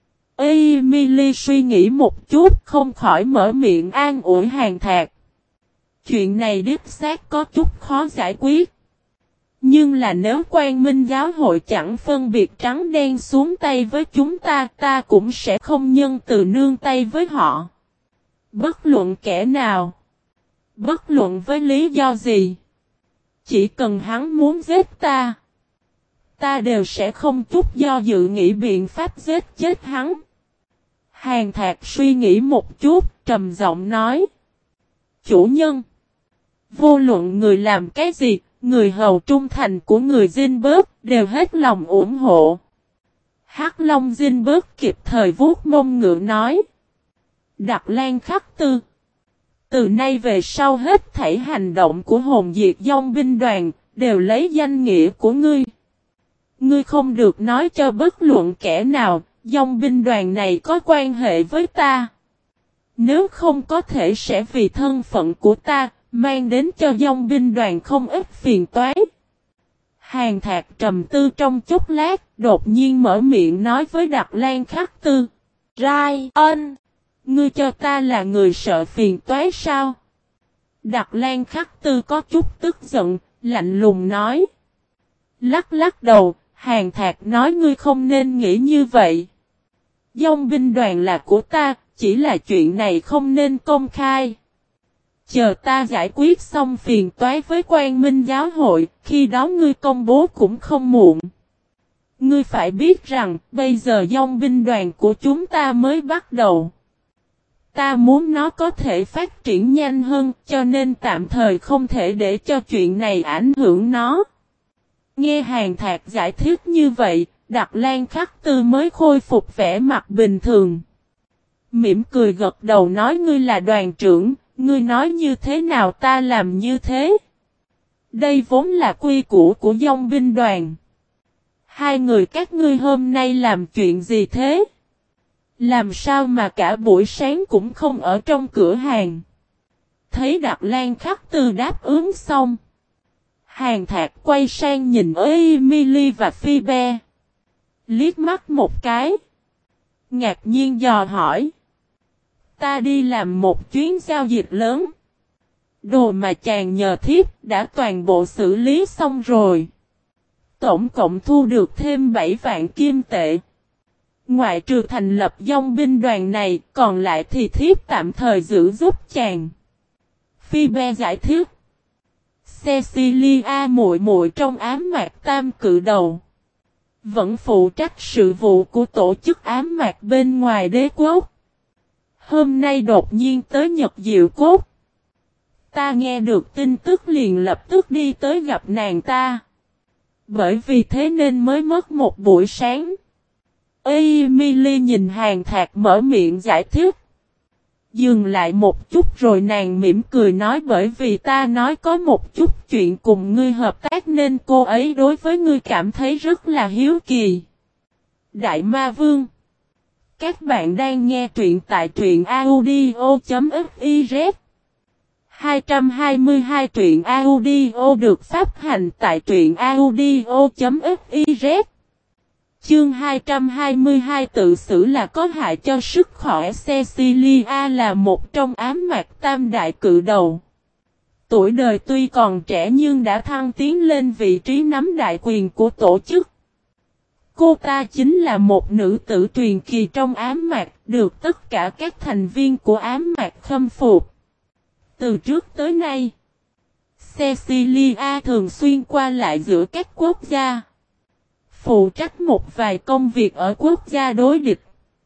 Emily suy nghĩ một chút, không khỏi mở miệng an ủi Hàn Thạc. Chuyện này đích xác có chút khó giải quyết. Nhưng là nếu Quang Minh giáo hội chẳng phân biệt trắng đen xuống tay với chúng ta, ta cũng sẽ không nhân từ nương tay với họ. Bất luận kẻ nào. Bất luận với lý do gì. Chỉ cần hắn muốn giết ta. Ta đều sẽ không chút do dự nghĩ biện pháp giết chết hắn. Hàn Thạc suy nghĩ một chút, trầm giọng nói. Chủ nhân. Vô luận người làm cái gì, người hầu trung thành của người Zinberg đều hết lòng ủng hộ. Hắc Long Zinberg kịp thời vuốt mông ngựa nói. Đặc Lan Khắc Tư. Từ nay về sau hết thảy hành động của hồn diệt dòng binh đoàn đều lấy danh nghĩa của ngươi. Ngươi không được nói cho bất luận kẻ nào, dòng binh đoàn này có quan hệ với ta. Nếu không có thể sẽ vì thân phận của ta, mang đến cho dòng binh đoàn không ít phiền toái. Hàn Thạc trầm tư trong chốc lát, đột nhiên mở miệng nói với Đặc Lan Khắc Tư. Ryan, ngươi cho ta là người sợ phiền toái sao? Đặc Lan Khắc Tư có chút tức giận, lạnh lùng nói. Lắc lắc đầu, Hàn Thạc nói ngươi không nên nghĩ như vậy. Dòng binh đoàn là của ta, chỉ là chuyện này không nên công khai. Chờ ta giải quyết xong phiền toái với Quang Minh giáo hội, khi đó ngươi công bố cũng không muộn. Ngươi phải biết rằng, bây giờ dòng binh đoàn của chúng ta mới bắt đầu. Ta muốn nó có thể phát triển nhanh hơn, cho nên tạm thời không thể để cho chuyện này ảnh hưởng nó. Nghe Hàn Thạc giải thích như vậy, Đặc Lan Khắc Tư mới khôi phục vẻ mặt bình thường. Mỉm cười gật đầu nói ngươi là đoàn trưởng, ngươi nói như thế nào ta làm như thế. Đây vốn là quy củ của dòng binh đoàn. Hai người các ngươi hôm nay làm chuyện gì thế? Làm sao mà cả buổi sáng cũng không ở trong cửa hàng? Thấy Đặc Lan Khắc Tư đáp ứng xong. Hàn Thạc quay sang nhìn Emily và Phoebe. Liếc mắt một cái. Ngạc nhiên dò hỏi. Ta đi làm một chuyến giao dịch lớn. Đồ mà chàng nhờ thiếp đã toàn bộ xử lý xong rồi. Tổng cộng thu được thêm 7 vạn kim tệ. Ngoại trừ thành lập dòng binh đoàn này, còn lại thì thiếp tạm thời giữ giúp chàng. Phoebe giải thích. Cecilia muội muội trong ám mạc tam cự đầu. Vẫn phụ trách sự vụ của tổ chức ám mạc bên ngoài đế quốc. Hôm nay đột nhiên tới Nhật Diệu Cốt. Ta nghe được tin tức liền lập tức đi tới gặp nàng ta. Bởi vì thế nên mới mất một buổi sáng. Emily nhìn Hàn Thạc mở miệng giải thích. Dừng lại một chút rồi nàng mỉm cười nói bởi vì ta nói có một chút chuyện cùng ngươi hợp tác nên cô ấy đối với ngươi cảm thấy rất là hiếu kỳ. Đại Ma Vương. Các bạn đang nghe truyện tại truyện audio.fiz 222 truyện audio được phát hành tại truyện audio.fiz. Chương 222 tự xử là có hại cho sức khỏe. Cecilia là một trong ám mạc tam đại cự đầu. Tuổi đời tuy còn trẻ nhưng đã thăng tiến lên vị trí nắm đại quyền của tổ chức. Cô ta chính là một nữ tử truyền kỳ trong ám mạc, được tất cả các thành viên của ám mạc khâm phục. Từ trước tới nay, Cecilia thường xuyên qua lại giữa các quốc gia, phụ trách một vài công việc ở quốc gia đối địch.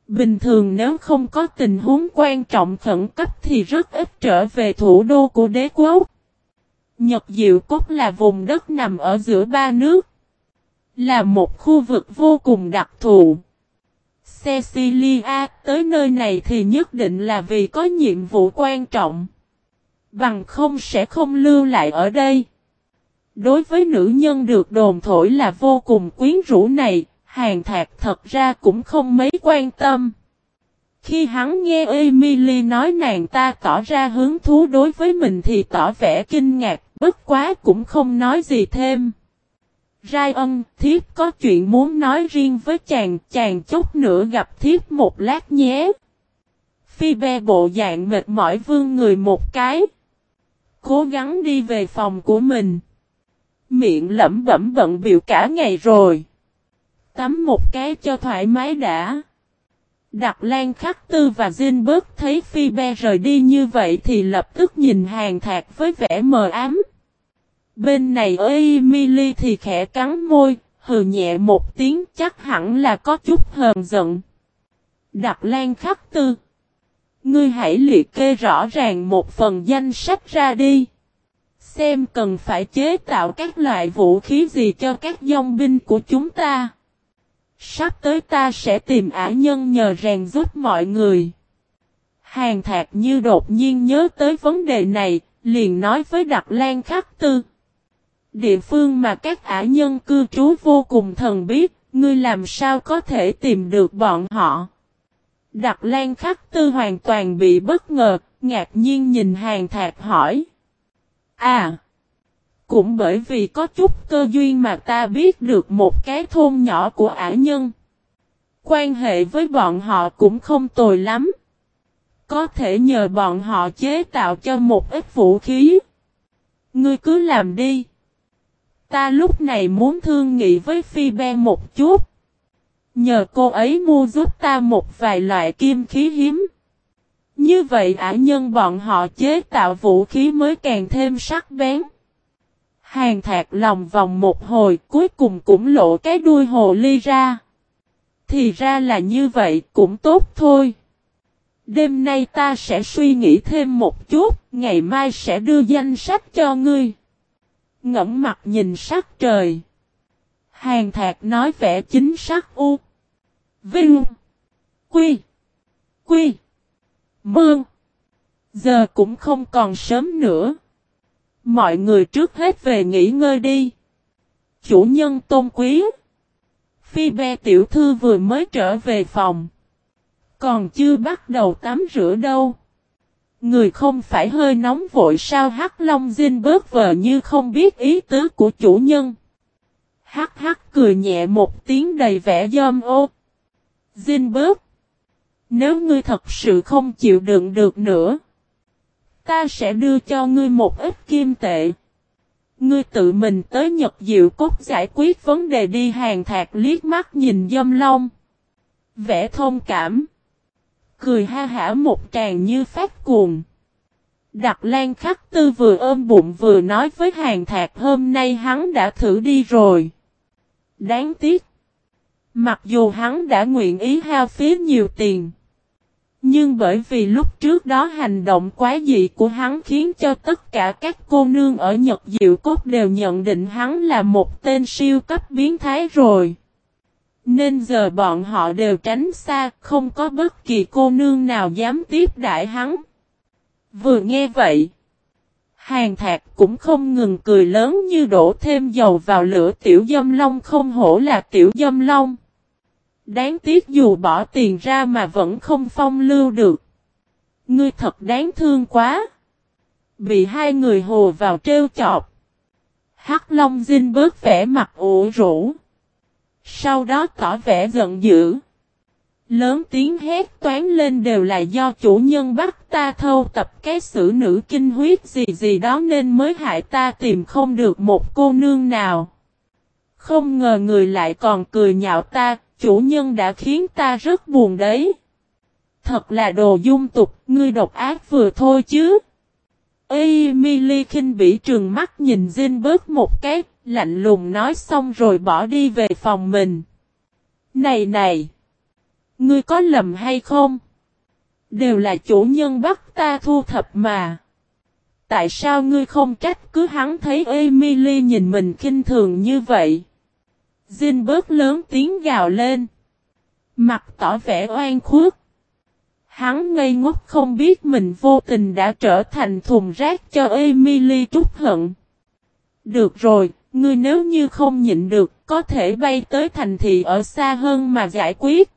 Bình thường nếu không có tình huống quan trọng khẩn cấp thì rất ít trở về thủ đô của đế quốc. Nhật Diệu Cốt là vùng đất nằm ở giữa ba nước. Là một khu vực vô cùng đặc thù. Cecilia tới nơi này thì nhất định là vì có nhiệm vụ quan trọng. Bằng không sẽ không lưu lại ở đây. Đối với nữ nhân được đồn thổi là vô cùng quyến rũ này, Hàn Thạc thật ra cũng không mấy quan tâm. Khi hắn nghe Emily nói nàng ta tỏ ra hứng thú đối với mình thì tỏ vẻ kinh ngạc, bất quá cũng không nói gì thêm. Ryan, thiếp có chuyện muốn nói riêng với chàng chút nữa gặp thiếp một lát nhé. Phoebe bộ dạng mệt mỏi vươn người một cái. Cố gắng đi về phòng của mình. Miệng lẩm bẩm bận bịu cả ngày rồi. Tắm một cái cho thoải mái đã. Đặc Lan Khắc Tư và Zinberg thấy Phoebe rời đi như vậy thì lập tức nhìn Hàn Thạc với vẻ mờ ám. Bên này Emily thì khẽ cắn môi, hừ nhẹ một tiếng chắc hẳn là có chút hờn giận. Đặc Lan Khắc Tư. Ngươi hãy liệt kê rõ ràng một phần danh sách ra đi. Xem cần phải chế tạo các loại vũ khí gì cho các dòng binh của chúng ta. Sắp tới ta sẽ tìm ả nhân nhờ rèn giúp mọi người. Hàn Thạc như đột nhiên nhớ tới vấn đề này, liền nói với Đặc Lan Khắc Tư. Địa phương mà các ả nhân cư trú vô cùng thần bí, ngươi làm sao có thể tìm được bọn họ. Đặc Lan Khắc Tư hoàn toàn bị bất ngờ, ngạc nhiên nhìn Hàn Thạc hỏi. Cũng bởi vì có chút cơ duyên mà ta biết được một cái thôn nhỏ của ả nhân. Quan hệ với bọn họ cũng không tồi lắm. Có thể nhờ bọn họ chế tạo cho một ít vũ khí. Ngươi cứ làm đi. Ta lúc này muốn thương nghị với Phoebe một chút. Nhờ cô ấy mua giúp ta một vài loại kim khí hiếm. Như vậy ả nhân bọn họ chế tạo vũ khí mới càng thêm sắc bén. Hàn Thạc lòng vòng một hồi cuối cùng cũng lộ cái đuôi hồ ly ra. Thì ra là như vậy cũng tốt thôi. Đêm nay ta sẽ suy nghĩ thêm một chút, ngày mai sẽ đưa danh sách cho ngươi. Ngẫm mặt nhìn sắc trời. Hàn Thạc nói vẻ chính xác u. Vinh. Quy. Quy. Mương. Giờ cũng không còn sớm nữa. Mọi người trước hết về nghỉ ngơi đi. Chủ nhân tôn quý. Phoebe tiểu thư vừa mới trở về phòng. Còn chưa bắt đầu tắm rửa đâu. Người không phải hơi nóng vội sao? Hắc Long Dinh bớt vờ như không biết ý tứ của chủ nhân. Hắc hắc cười nhẹ một tiếng đầy vẻ giom ô. Dinh bớt. Nếu ngươi thật sự không chịu đựng được nữa. Ta sẽ đưa cho ngươi một ít kim tệ. Ngươi tự mình tới Nhật Diệu Cốt giải quyết vấn đề đi. Hàn Thạc liếc mắt nhìn Dâm Long. Vẻ thông cảm. Cười ha hả một tràng như phát cuồng. Đặc Lan Khắc Tư vừa ôm bụng vừa nói với Hàn Thạc hôm nay hắn đã thử đi rồi. Đáng tiếc. Mặc dù hắn đã nguyện ý hao phí nhiều tiền. Nhưng bởi vì lúc trước đó hành động quá dị của hắn khiến cho tất cả các cô nương ở Nhật Diệu Cốt đều nhận định hắn là một tên siêu cấp biến thái rồi. Nên giờ bọn họ đều tránh xa, không có bất kỳ cô nương nào dám tiếp đãi hắn. Vừa nghe vậy, Hàn Thạc cũng không ngừng cười lớn như đổ thêm dầu vào lửa. Tiểu Dâm Long không hổ là Tiểu Dâm Long. Đáng tiếc dù bỏ tiền ra mà vẫn không phong lưu được. Ngươi thật đáng thương quá. Bị hai người hồ vào trêu chọc. Hắc Long Dinh bớt vẻ mặt ủ rũ. Sau đó tỏ vẻ giận dữ. Lớn tiếng hét toán lên đều là do chủ nhân bắt ta thâu tập cái xử nữ kinh huyết gì gì đó nên mới hại ta tìm không được một cô nương nào. Không ngờ người lại còn cười nhạo ta, chủ nhân đã khiến ta rất buồn đấy. Thật là đồ dung tục, ngươi độc ác vừa thôi chứ. Emily khinh bỉ trừng mắt nhìn Zinberg một cái, lạnh lùng nói xong rồi bỏ đi về phòng mình. Này này! Ngươi có lầm hay không? Đều là chủ nhân bắt ta thu thập mà. Tại sao ngươi không trách cứ hắn thấy Emily nhìn mình khinh thường như vậy? Zinberg lớn tiếng gào lên. Mặt tỏ vẻ oan khuất. Hắn ngây ngốc không biết mình vô tình đã trở thành thùng rác cho Emily trút hận. Được rồi, ngươi nếu như không nhịn được, có thể bay tới thành thị ở xa hơn mà giải quyết.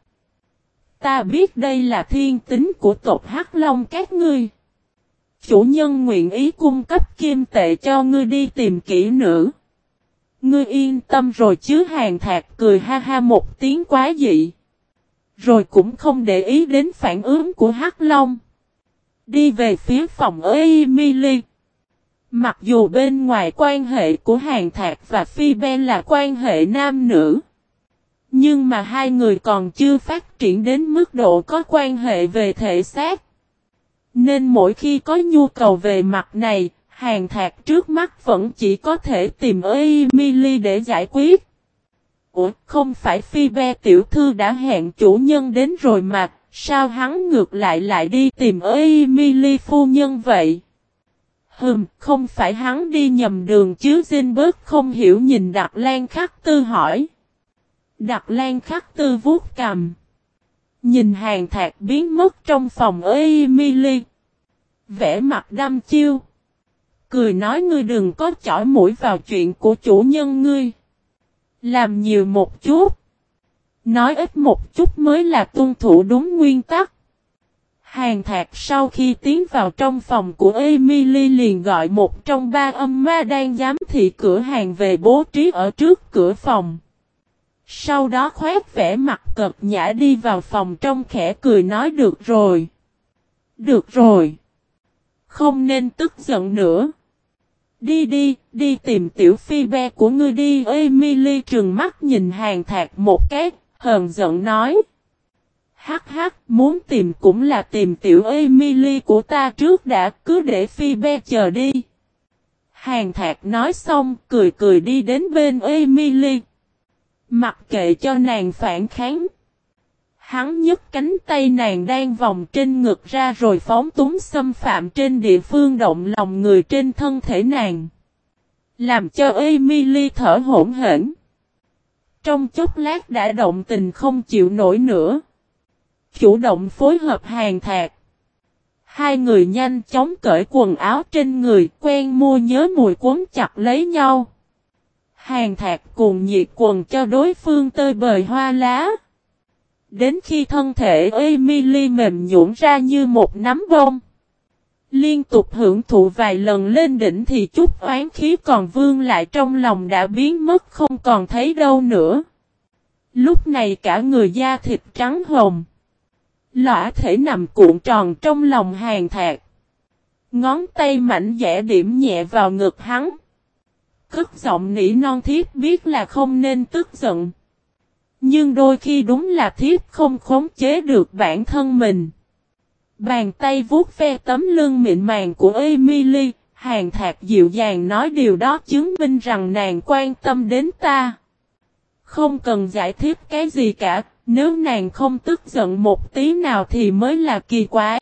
Ta biết đây là thiên tính của tộc Hắc Long các ngươi. Chủ nhân nguyện ý cung cấp kim tệ cho ngươi đi tìm kỹ nữ. Ngươi yên tâm rồi chứ. Hàn Thạc cười ha ha một tiếng quá dị. Rồi cũng không để ý đến phản ứng của Hắc Long. Đi về phía phòng Emily. Mặc dù bên ngoài quan hệ của Hàn Thạc và Phoebe là quan hệ nam nữ. Nhưng mà hai người còn chưa phát triển đến mức độ có quan hệ về thể xác. Nên mỗi khi có nhu cầu về mặt này, Hàn Thạc trước mắt vẫn chỉ có thể tìm Emily để giải quyết. Ủa, không phải Phoebe tiểu thư đã hẹn chủ nhân đến rồi mà, sao hắn ngược lại đi tìm Emily phu nhân vậy? Không phải hắn đi nhầm đường chứ. Zinberg không hiểu nhìn Đặc Lan Khắc Tư hỏi. Đặc Lan Khắc Tư vuốt cằm. Nhìn Hàn Thạc biến mất trong phòng Emily. Vẻ mặt đăm chiêu. Cười nói ngươi đừng có chỏi mũi vào chuyện của chủ nhân ngươi. Làm nhiều một chút. Nói ít một chút mới là tuân thủ đúng nguyên tắc. Hàn Thạc sau khi tiến vào trong phòng của Emily liền gọi một trong ba âm ma đang giám thị cửa hàng về bố trí ở trước cửa phòng. Sau đó khoét vẻ mặt cợt nhã đi vào phòng trong khẽ cười nói được rồi. Được rồi. Không nên tức giận nữa. Đi tìm tiểu Phoebe của ngươi đi. Emily trừng mắt nhìn Hàn Thạc một cái, hờn giận nói. Hắc, muốn tìm cũng là tìm tiểu Emily của ta trước đã, cứ để Phoebe chờ đi. Hàn Thạc nói xong, cười đi đến bên Emily. Mặc kệ cho nàng phản kháng. Hắn nhấc cánh tay nàng đang vòng trên ngực ra rồi phóng túng xâm phạm trên địa phương động lòng người trên thân thể nàng. Làm cho Emily thở hổn hển. Trong chốc lát đã động tình không chịu nổi nữa. Chủ động phối hợp Hàn Thạc. Hai người nhanh chóng cởi quần áo trên người, quen mua nhớ mùi quấn chặt lấy nhau. Hàn Thạc cùng nhiệt quần cho đối phương tơi bời hoa lá. Đến khi thân thể Emily mềm nhũn ra như một nắm bông. Liên tục hưởng thụ vài lần lên đỉnh thì chút oán khí còn vương lại trong lòng đã biến mất không còn thấy đâu nữa. Lúc này cả người da thịt trắng hồng. Lõa thể nằm cuộn tròn trong lòng Hàn Thạc. Ngón tay mảnh dẻ điểm nhẹ vào ngực hắn. Cất giọng nỉ non thiếp biết là không nên tức giận. Nhưng đôi khi đúng là thiếp không khống chế được bản thân mình. Bàn tay vuốt ve tấm lưng mịn màng của Emily, Hàn Thạc dịu dàng nói điều đó chứng minh rằng nàng quan tâm đến ta. Không cần giải thích cái gì cả, nếu nàng không tức giận một tí nào thì mới là kỳ quái.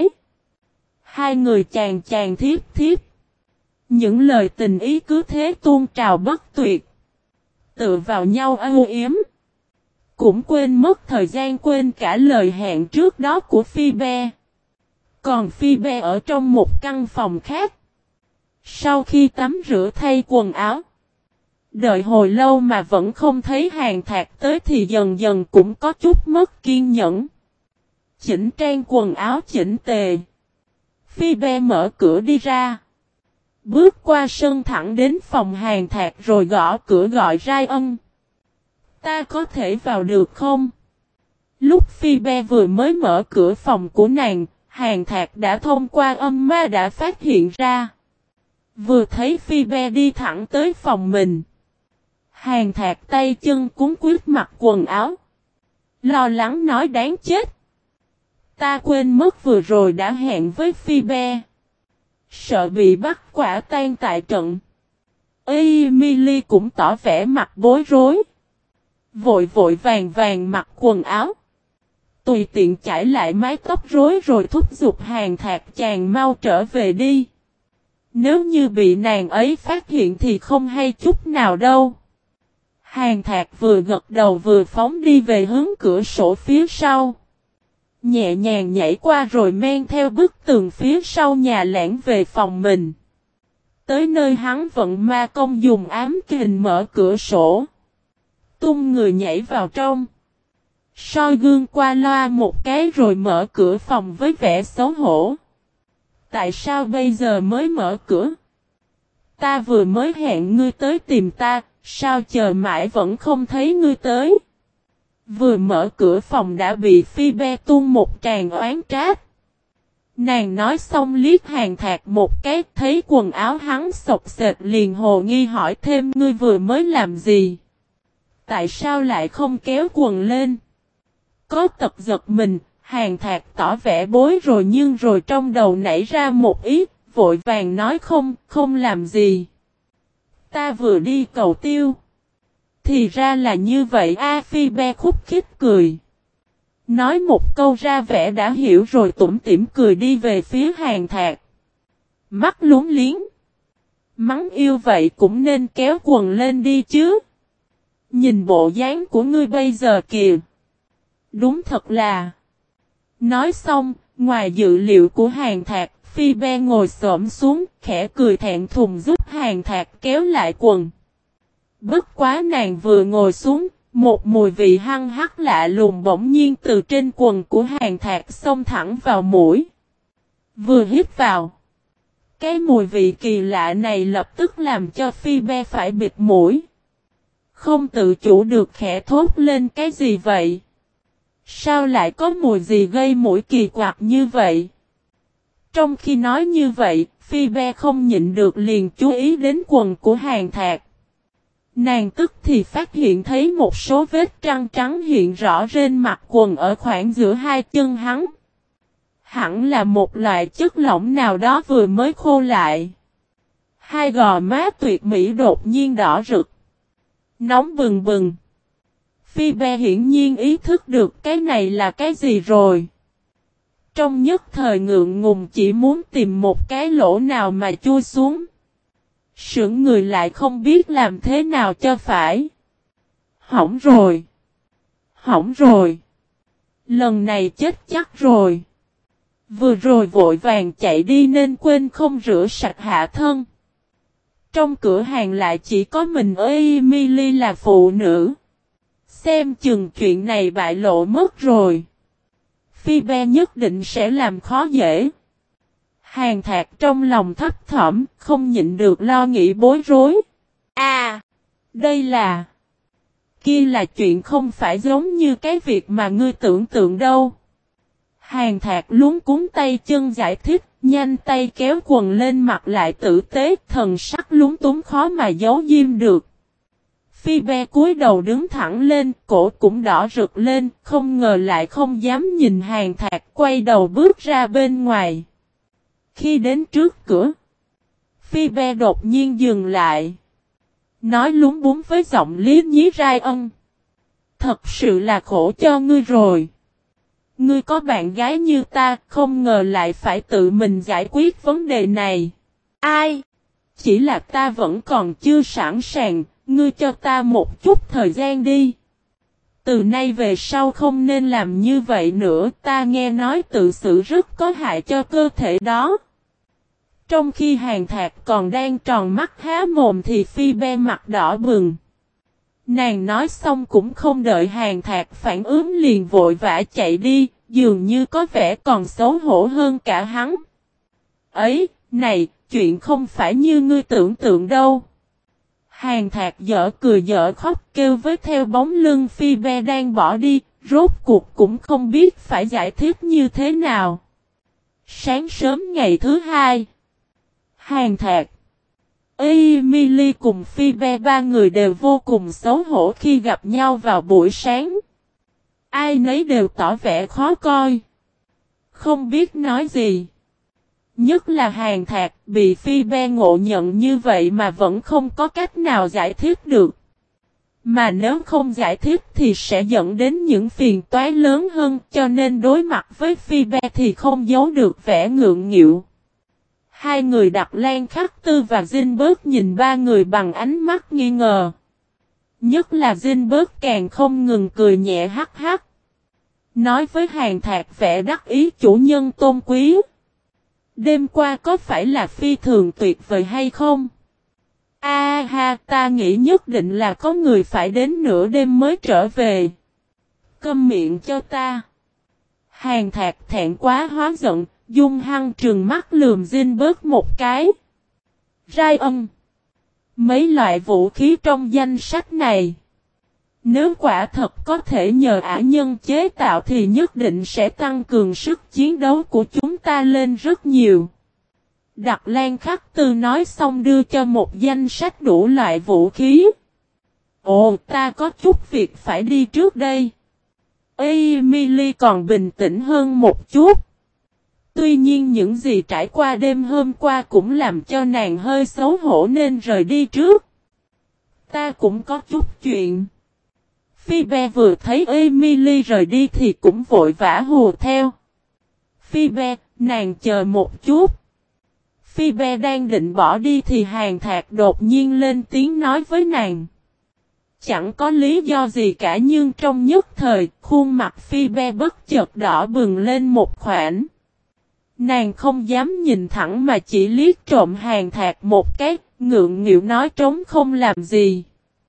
Hai người chàng thiếp. Những lời tình ý cứ thế tuôn trào bất tuyệt. Tựa vào nhau âu yếm. Cũng quên mất thời gian, quên cả lời hẹn trước đó của Phoebe. Còn Phoebe ở trong một căn phòng khác. Sau khi tắm rửa thay quần áo. Đợi hồi lâu mà vẫn không thấy Hàn Thạc tới thì dần dần cũng có chút mất kiên nhẫn. Chỉnh trang quần áo chỉnh tề. Phoebe mở cửa đi ra. Bước qua sân thẳng đến phòng Hàn Thạc rồi gõ cửa gọi Ryan. Ta có thể vào được không? Lúc Phoebe vừa mới mở cửa phòng của nàng, Hàn Thạc đã thông qua âm ma đã phát hiện ra. Vừa thấy Phoebe đi thẳng tới phòng mình. Hàn Thạc tay chân cuốn quýt mặc quần áo. Lo lắng nói đáng chết. Ta quên mất vừa rồi đã hẹn với Phoebe. Sợ bị bắt quả tang tại trận. Emily cũng tỏ vẻ mặt bối rối. Vội vàng mặc quần áo. Tùy tiện chải lại mái tóc rối rồi thúc giục Hàn Thạc chàng mau trở về đi. Nếu như bị nàng ấy phát hiện thì không hay chút nào đâu. Hàn Thạc vừa gật đầu vừa phóng đi về hướng cửa sổ phía sau. Nhẹ nhàng nhảy qua rồi men theo bức tường phía sau nhà lẻn về phòng mình. Tới nơi hắn vận ma công dùng ám kình mở cửa sổ. Tung người nhảy vào trong. Soi gương qua loa một cái rồi mở cửa phòng với vẻ xấu hổ. Tại sao bây giờ mới mở cửa? Ta vừa mới hẹn ngươi tới tìm ta, sao chờ mãi vẫn không thấy ngươi tới? Vừa mở cửa phòng đã bị Phi Be tung một tràng oán trách. Nàng nói xong liếc Hàn Thạc một cái, thấy quần áo hắn xộc xệch liền hồ nghi hỏi thêm ngươi vừa mới làm gì? Tại sao lại không kéo quần lên? Có tật giật mình, Hàn Thạc tỏ vẻ bối rồi nhưng rồi trong đầu nảy ra một ý, vội vàng nói không làm gì. Ta vừa đi cầu tiêu. Thì ra là như vậy a. Phi Be khúc khích cười. Nói một câu ra vẻ đã hiểu rồi tủm tỉm cười đi về phía Hàn Thạc. Mắt lúng liếng. Mắng yêu vậy cũng nên kéo quần lên đi chứ. Nhìn bộ dáng của ngươi bây giờ kìa. Đúng thật là. Nói xong, ngoài dự liệu của Hàn Thạc, Phi Be ngồi xổm xuống, khẽ cười thẹn thùng giúp Hàn Thạc kéo lại quần. Bất quá nàng vừa ngồi xuống, một mùi vị hăng hắc lạ lùng bỗng nhiên từ trên quần của Hàn Thạc xông thẳng vào mũi. Vừa hít vào. Cái mùi vị kỳ lạ này lập tức làm cho Phi Be phải bịt mũi. Không tự chủ được khẽ thốt lên cái gì vậy? Sao lại có mùi gì gây mũi kỳ quặc như vậy? Trong khi nói như vậy, Phi Be không nhịn được liền chú ý đến quần của Hàn Thạc. Nàng tức thì phát hiện thấy một số vết trăng trắng hiện rõ trên mặt quần ở khoảng giữa hai chân hắn. Hẳn là một loại chất lỏng nào đó vừa mới khô lại. Hai gò má tuyệt mỹ đột nhiên đỏ rực. Nóng bừng bừng. Phi Be hiển nhiên ý thức được cái này là cái gì rồi. Trong nhất thời ngượng ngùng chỉ muốn tìm một cái lỗ nào mà chui xuống. Sững người lại không biết làm thế nào cho phải. Hỏng rồi. Hỏng rồi. Lần này chết chắc rồi. Vừa rồi vội vàng chạy đi nên quên không rửa sạch hạ thân. Trong cửa hàng lại chỉ có mình Emily là phụ nữ. Xem chừng chuyện này bại lộ mất rồi. Phi Be nhất định sẽ làm khó dễ. Hàn Thạc trong lòng thấp thỏm, không nhịn được lo nghĩ bối rối. Đây là... Kia là chuyện không phải giống như cái việc mà ngươi tưởng tượng đâu. Hàn Thạc luống cuống tay chân giải thích, nhanh tay kéo quần lên mặt lại tử tế, thần sắc lúng túng khó mà giấu diêm được. Phi Be cúi đầu đứng thẳng lên, cổ cũng đỏ rực lên, không ngờ lại không dám nhìn Hàn Thạc, quay đầu bước ra bên ngoài. Khi đến trước cửa, Phi Be đột nhiên dừng lại. Nói lúng búng với giọng lý nhí rai ân. Thật sự là khổ cho ngươi rồi. Ngươi có bạn gái như ta, không ngờ lại phải tự mình giải quyết vấn đề này. Ai? Chỉ là ta vẫn còn chưa sẵn sàng, ngươi cho ta một chút thời gian đi. Từ nay về sau không nên làm như vậy nữa, ta nghe nói tự xử rất có hại cho cơ thể đó. Trong khi Hàn Thạc còn đang tròn mắt há mồm thì Phi Be mặt đỏ bừng. Nàng nói xong cũng không đợi Hàn Thạc phản ứng liền vội vã chạy đi, dường như có vẻ còn xấu hổ hơn cả hắn. Ấy, này, chuyện không phải như ngươi tưởng tượng đâu. Hàn Thạc dở cười dở khóc kêu với theo bóng lưng Phi Be đang bỏ đi, rốt cuộc cũng không biết phải giải thích như thế nào. Sáng sớm ngày thứ hai, Hàn Thạc, Emily cùng Phi Be ba người đều vô cùng xấu hổ khi gặp nhau vào buổi sáng. Ai nấy đều tỏ vẻ khó coi. Không biết nói gì. Nhất là Hàn Thạc bị Phi Be ngộ nhận như vậy mà vẫn không có cách nào giải thích được. Mà nếu không giải thích thì sẽ dẫn đến những phiền toái lớn hơn, cho nên đối mặt với Phi Be thì không giấu được vẻ ngượng nghịu. Hai người Đặt Lan Khắc Tư và Zinberg nhìn ba người bằng ánh mắt nghi ngờ. Nhất là Zinberg càng không ngừng cười nhẹ hắc hắc. Nói với Hàn Thạc vẻ đắc ý chủ nhân tôn quý. Đêm qua có phải là phi thường tuyệt vời hay không? A ha, ta nghĩ nhất định là có người phải đến nửa đêm mới trở về. Câm miệng cho ta. Hàn Thạc thẹn quá hóa giận, dung hăng trừng mắt lườm Zinberg một cái. Rai âm. Mấy loại vũ khí trong danh sách này. Nếu quả thật có thể nhờ ả nhân chế tạo thì nhất định sẽ tăng cường sức chiến đấu của chúng ta lên rất nhiều. Đặt Lan Khắc Tư nói xong đưa cho một danh sách đủ loại vũ khí. Ồ, ta có chút việc phải đi trước đây. Emily còn bình tĩnh hơn một chút. Tuy nhiên những gì trải qua đêm hôm qua cũng làm cho nàng hơi xấu hổ nên rời đi trước. Ta cũng có chút chuyện. Phoebe vừa thấy Emily rời đi thì cũng vội vã hùa theo. Phoebe, nàng chờ một chút. Phoebe đang định bỏ đi thì Hàn Thạc đột nhiên lên tiếng nói với nàng. Chẳng có lý do gì cả nhưng trong nhất thời, khuôn mặt Phoebe bất chợt đỏ bừng lên một khoảnh. Nàng không dám nhìn thẳng mà chỉ liếc trộm Hàn Thạc một cái, ngượng nghịu nói trống không làm gì.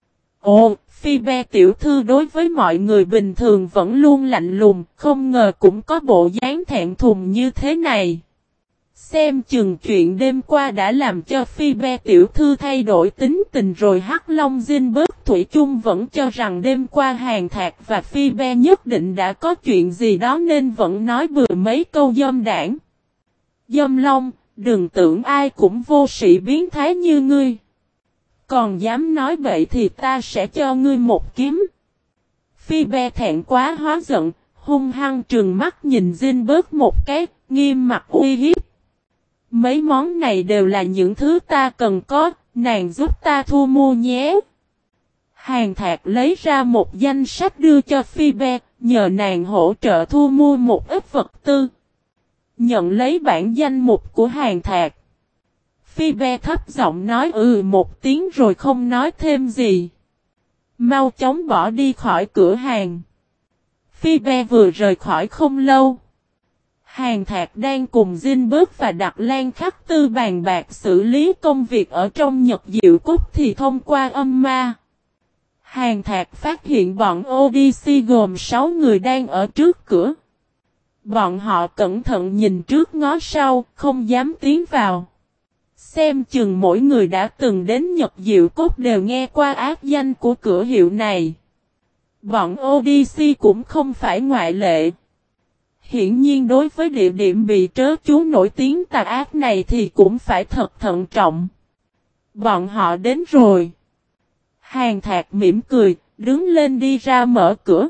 Ồ, Phoebe tiểu thư đối với mọi người bình thường vẫn luôn lạnh lùng, không ngờ cũng có bộ dáng thẹn thùng như thế này. Xem chừng chuyện đêm qua đã làm cho Phoebe tiểu thư thay đổi tính tình rồi. Hắc Long Zinberg thủy chung vẫn cho rằng đêm qua Hàn Thạc và Phoebe nhất định đã có chuyện gì đó nên vẫn nói bừa mấy câu dâm đảng. Dâm Long, đừng tưởng ai cũng vô sĩ biến thái như ngươi. Còn dám nói bậy thì ta sẽ cho ngươi một kiếm. Phoebe thẹn quá hóa giận, hung hăng trừng mắt nhìn Zinberg một cái, nghiêm mặt uy hiếp. Mấy món này đều là những thứ ta cần có, nàng giúp ta thu mua nhé. Hàn Thạc lấy ra một danh sách đưa cho Phoebe, nhờ nàng hỗ trợ thu mua một ít vật tư. Nhận lấy bản danh mục của Hàn Thạc. Phoebe thấp giọng nói một tiếng rồi không nói thêm gì. Mau chóng bỏ đi khỏi cửa hàng. Phoebe vừa rời khỏi không lâu. Hàn Thạc đang cùng Zinberg và Đặt Lan Khắc Tư bàn bạc xử lý công việc ở trong Nhật Diệu Cúc thì thông qua âm ma. Hàn Thạc phát hiện bọn Odyssey gồm 6 người đang ở trước cửa. Bọn họ cẩn thận nhìn trước ngó sau, không dám tiến vào. Xem chừng mỗi người đã từng đến Nhật Diệu Cốt đều nghe qua ác danh của cửa hiệu này. Bọn Odyssey cũng không phải ngoại lệ. Hiển nhiên đối với địa điểm bị trớ chú nổi tiếng tà ác này thì cũng phải thật thận trọng. Bọn họ đến rồi. Hàn Thạc mỉm cười, đứng lên đi ra mở cửa.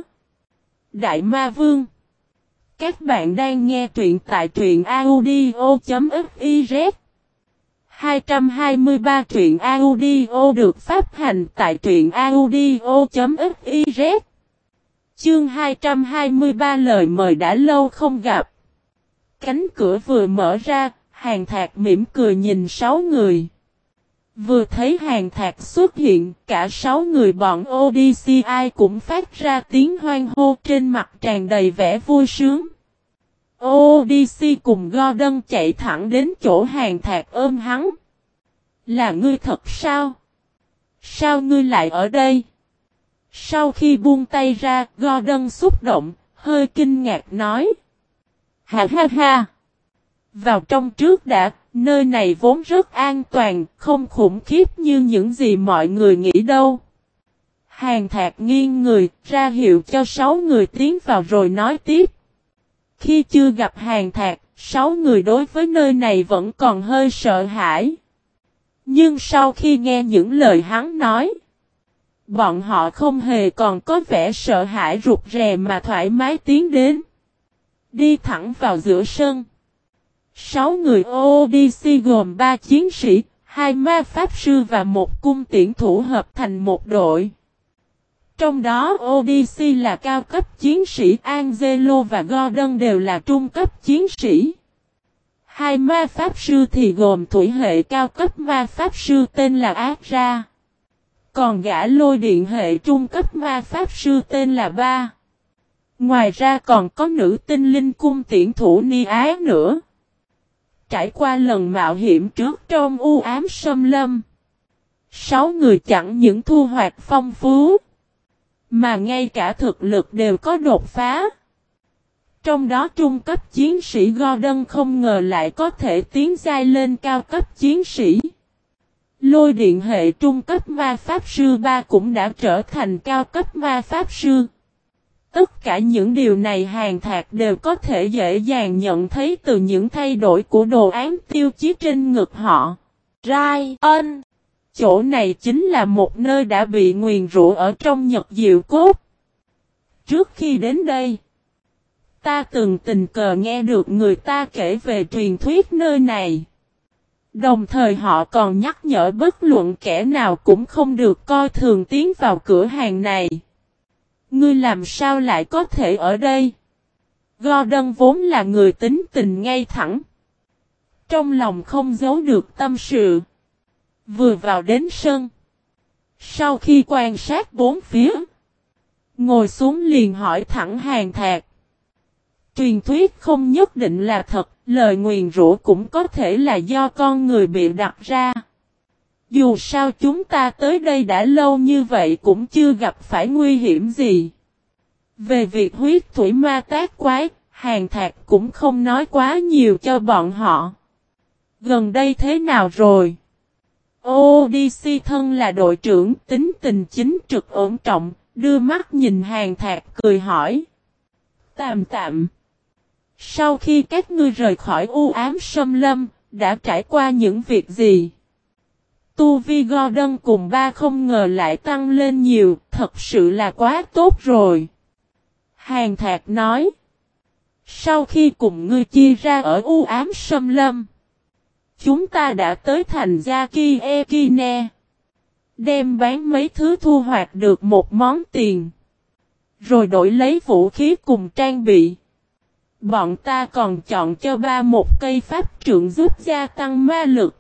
Đại Ma Vương. Các bạn đang nghe truyện tại truyện audio.fiz. 223 truyện audio được phát hành tại truyện audio.fiz. Chương 223 lời mời đã lâu không gặp. Cánh cửa vừa mở ra, Hàn Thạc mỉm cười nhìn 6 người. Vừa thấy Hàn Thạc xuất hiện, cả 6 người bọn Odyssey ai cũng phát ra tiếng hoan hô, trên mặt tràn đầy vẻ vui sướng. Odyssey cùng Gordon chạy thẳng đến chỗ Hàn Thạc ôm hắn. Là ngươi thật sao? Sao ngươi lại ở đây? Sau khi buông tay ra, Gordon xúc động, hơi kinh ngạc nói. Ha ha ha! Vào trong trước đã, nơi này vốn rất an toàn, không khủng khiếp như những gì mọi người nghĩ đâu. Hàn Thạc nghiêng người, ra hiệu cho 6 người tiến vào rồi nói tiếp. Khi chưa gặp Hàn Thạc, 6 người đối với nơi này vẫn còn hơi sợ hãi. Nhưng sau khi nghe những lời hắn nói, bọn họ không hề còn có vẻ sợ hãi rụt rè mà thoải mái tiến đến. Đi thẳng vào giữa sân. 6 người Odyssey gồm 3 chiến sĩ, 2 ma pháp sư và 1 cung tiễn thủ hợp thành một đội. Trong đó Odyssey là cao cấp chiến sĩ, Angelo và Gordon đều là trung cấp chiến sĩ. Hai ma pháp sư thì gồm thủy hệ cao cấp ma pháp sư tên là Asra. Còn gã lôi điện hệ trung cấp ma pháp sư tên là Ba. Ngoài ra còn có nữ tinh linh cung tiễn thủ Ni Á nữa. Trải qua lần mạo hiểm trước trong u ám xâm lâm, 6 người chẳng những thu hoạch phong phú, mà ngay cả thực lực đều có đột phá. Trong đó trung cấp chiến sĩ Gordon không ngờ lại có thể tiến giai lên cao cấp chiến sĩ. Lôi điện hệ trung cấp ma pháp sư Ba cũng đã trở thành cao cấp ma pháp sư. Tất cả những điều này Hàn Thạc đều có thể dễ dàng nhận thấy từ những thay đổi của đồ án tiêu chí trên ngực họ. Ryan, chỗ này chính là một nơi đã bị nguyền rủa ở trong Nhật Diệu Cốt. Trước khi đến đây, ta từng tình cờ nghe được người ta kể về truyền thuyết nơi này. Đồng thời họ còn nhắc nhở bất luận kẻ nào cũng không được coi thường tiến vào cửa hàng này. Ngươi làm sao lại có thể ở đây? Gordon vốn là người tính tình ngay thẳng. Trong lòng không giấu được tâm sự. Vừa vào đến sân, sau khi quan sát bốn phía, ngồi xuống liền hỏi thẳng Hàn Thạc. Truyền thuyết không nhất định là thật, lời nguyền rủa cũng có thể là do con người bị đặt ra. Dù sao chúng ta tới đây đã lâu như vậy cũng chưa gặp phải nguy hiểm gì. Về việc huyết thủy ma tác quái, Hàn Thạc cũng không nói quá nhiều cho bọn họ. Gần đây thế nào rồi? Odyssey thân là đội trưởng, tính tình chính trực ổn trọng, đưa mắt nhìn Hàn Thạc cười hỏi. Tạm tạm. Sau khi các ngươi rời khỏi u ám xâm lâm, đã trải qua những việc gì? Tu vi Gordon cùng Ba không ngờ lại tăng lên nhiều, thật sự là quá tốt rồi. Hàn Thạc nói. Sau khi cùng ngươi chia ra ở u ám xâm lâm, chúng ta đã tới thành Yaki Ekine. Đem bán mấy thứ thu hoạch được một món tiền. Rồi đổi lấy vũ khí cùng trang bị. Bọn ta còn chọn cho Ba một cây pháp trượng giúp gia tăng ma lực.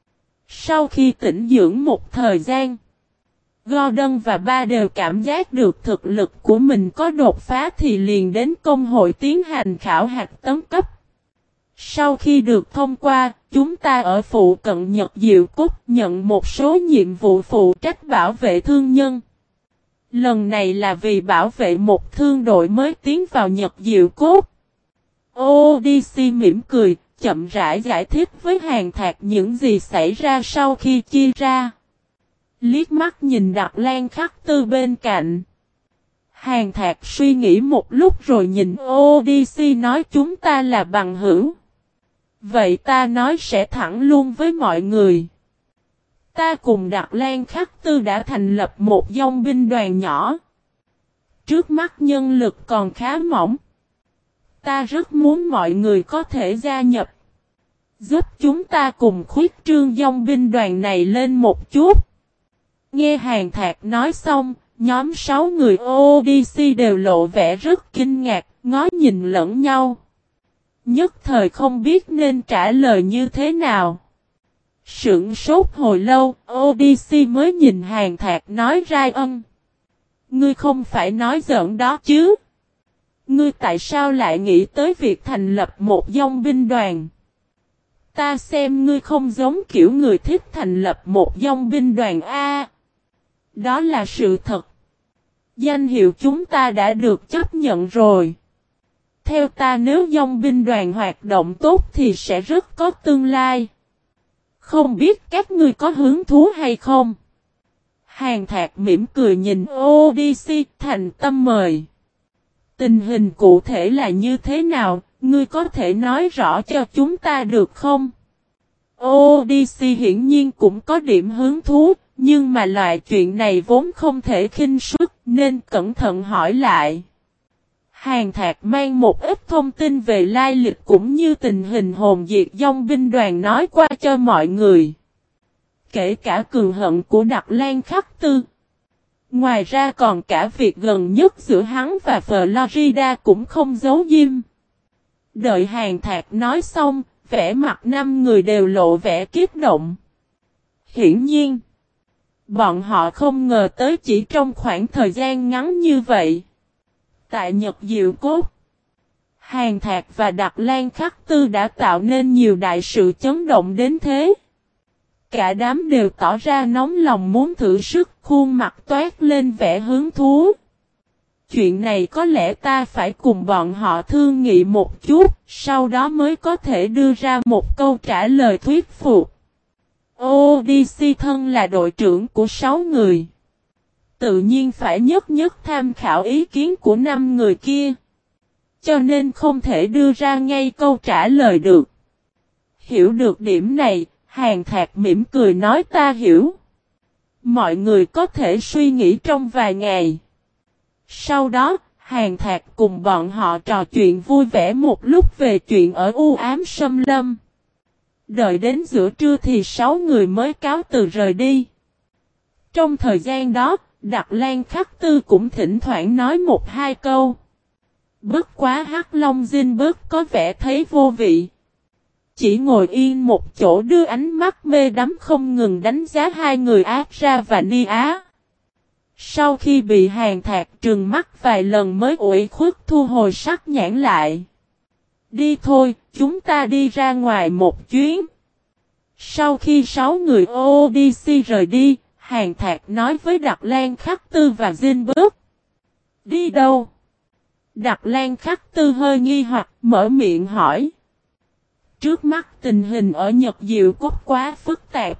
Sau khi tĩnh dưỡng một thời gian, Gordon và Ba đều cảm giác được thực lực của mình có đột phá thì liền đến công hội tiến hành khảo hạch tấn cấp. Sau khi được thông qua, chúng ta ở phụ cận Nhật Diệu Cốt nhận một số nhiệm vụ phụ trách bảo vệ thương nhân. Lần này là vì bảo vệ một thương đội mới tiến vào Nhật Diệu Cốt. Odyssey mỉm cười, chậm rãi giải thích với Hàn Thạc những gì xảy ra sau khi chia ra. Liếc mắt nhìn Đặc Lan Khắc Tư bên cạnh. Hàn Thạc suy nghĩ một lúc rồi nhìn Odyssey nói chúng ta là bằng hữu. Vậy ta nói sẽ thẳng luôn với mọi người. Ta cùng Đặc Lan Khắc Tư đã thành lập một dòng binh đoàn nhỏ. Trước mắt nhân lực còn khá mỏng. Ta rất muốn mọi người có thể gia nhập. Giúp chúng ta cùng khuyết trương dòng binh đoàn này lên một chút. Nghe Hàn Thạc nói xong, nhóm 6 người Odyssey đều lộ vẻ rất kinh ngạc, ngó nhìn lẫn nhau. Nhất thời không biết nên trả lời như thế nào. Sững sốt hồi lâu, Odyssey mới nhìn Hàn Thạc nói Ryan. Ngươi không phải nói giỡn đó chứ? Ngươi tại sao lại nghĩ tới việc thành lập một dòng binh đoàn? Ta xem ngươi không giống kiểu người thích thành lập một dòng binh đoàn A. Đó là sự thật. Danh hiệu chúng ta đã được chấp nhận rồi. Theo ta nếu dòng binh đoàn hoạt động tốt thì sẽ rất có tương lai. Không biết các ngươi có hứng thú hay không? Hàn Thạc mỉm cười nhìn Odyssey thành tâm mời. Tình hình cụ thể là như thế nào, ngươi có thể nói rõ cho chúng ta được không? Odyssey hiển nhiên cũng có điểm hứng thú, nhưng mà loại chuyện này vốn không thể khinh suất nên cẩn thận hỏi lại. Hàn Thạc mang một ít thông tin về lai lịch cũng như tình hình hồn diệt dòng binh đoàn nói qua cho mọi người. Kể cả cường hận của Đặc Lan Khắc Tư. Ngoài ra còn cả việc gần nhất giữa hắn và Florida cũng không giấu diêm. Đợi Hàn Thạc nói xong, vẻ mặt 5 người đều lộ vẻ kích động. Hiển nhiên, bọn họ không ngờ tới chỉ trong khoảng thời gian ngắn như vậy. Tại Nhật Diệu Cốt, Hàn Thạc và Đặc Lan Khắc Tư đã tạo nên nhiều đại sự chấn động đến thế. Cả đám đều tỏ ra nóng lòng muốn thử sức, khuôn mặt toát lên vẻ hứng thú. Chuyện này có lẽ ta phải cùng bọn họ thương nghị một chút, sau đó mới có thể đưa ra một câu trả lời thuyết phục. Odyssey thân là đội trưởng của 6 người. Tự nhiên phải nhất nhất tham khảo ý kiến của 5 người kia. Cho nên không thể đưa ra ngay câu trả lời được. Hiểu được điểm này, Hàn Thạc mỉm cười nói ta hiểu. Mọi người có thể suy nghĩ trong vài ngày. Sau đó, Hàn Thạc cùng bọn họ trò chuyện vui vẻ một lúc về chuyện ở u ám xâm lâm. Đợi đến giữa trưa thì 6 người mới cáo từ rời đi. Trong thời gian đó, Đặc Lan Khắc Tư cũng thỉnh thoảng nói một hai câu. Bất quá Hắc Long Dinh bớt có vẻ thấy vô vị. Chỉ ngồi yên một chỗ đưa ánh mắt mê đắm không ngừng đánh giá hai người Ác Ra và Ni Á. Sau khi bị Hàn Thạc trừng mắt vài lần mới ủy khuất thu hồi sắc nhãn lại. Đi thôi, chúng ta đi ra ngoài một chuyến. Sau khi 6 người Odyssey rời đi, Hàn Thạc nói với Đặc Lan Khắc Tư và Zinberg. Đi đâu? Đặc Lan Khắc Tư hơi nghi hoặc mở miệng hỏi. Trước mắt tình hình ở Nhật Diệu Cốt quá phức tạp.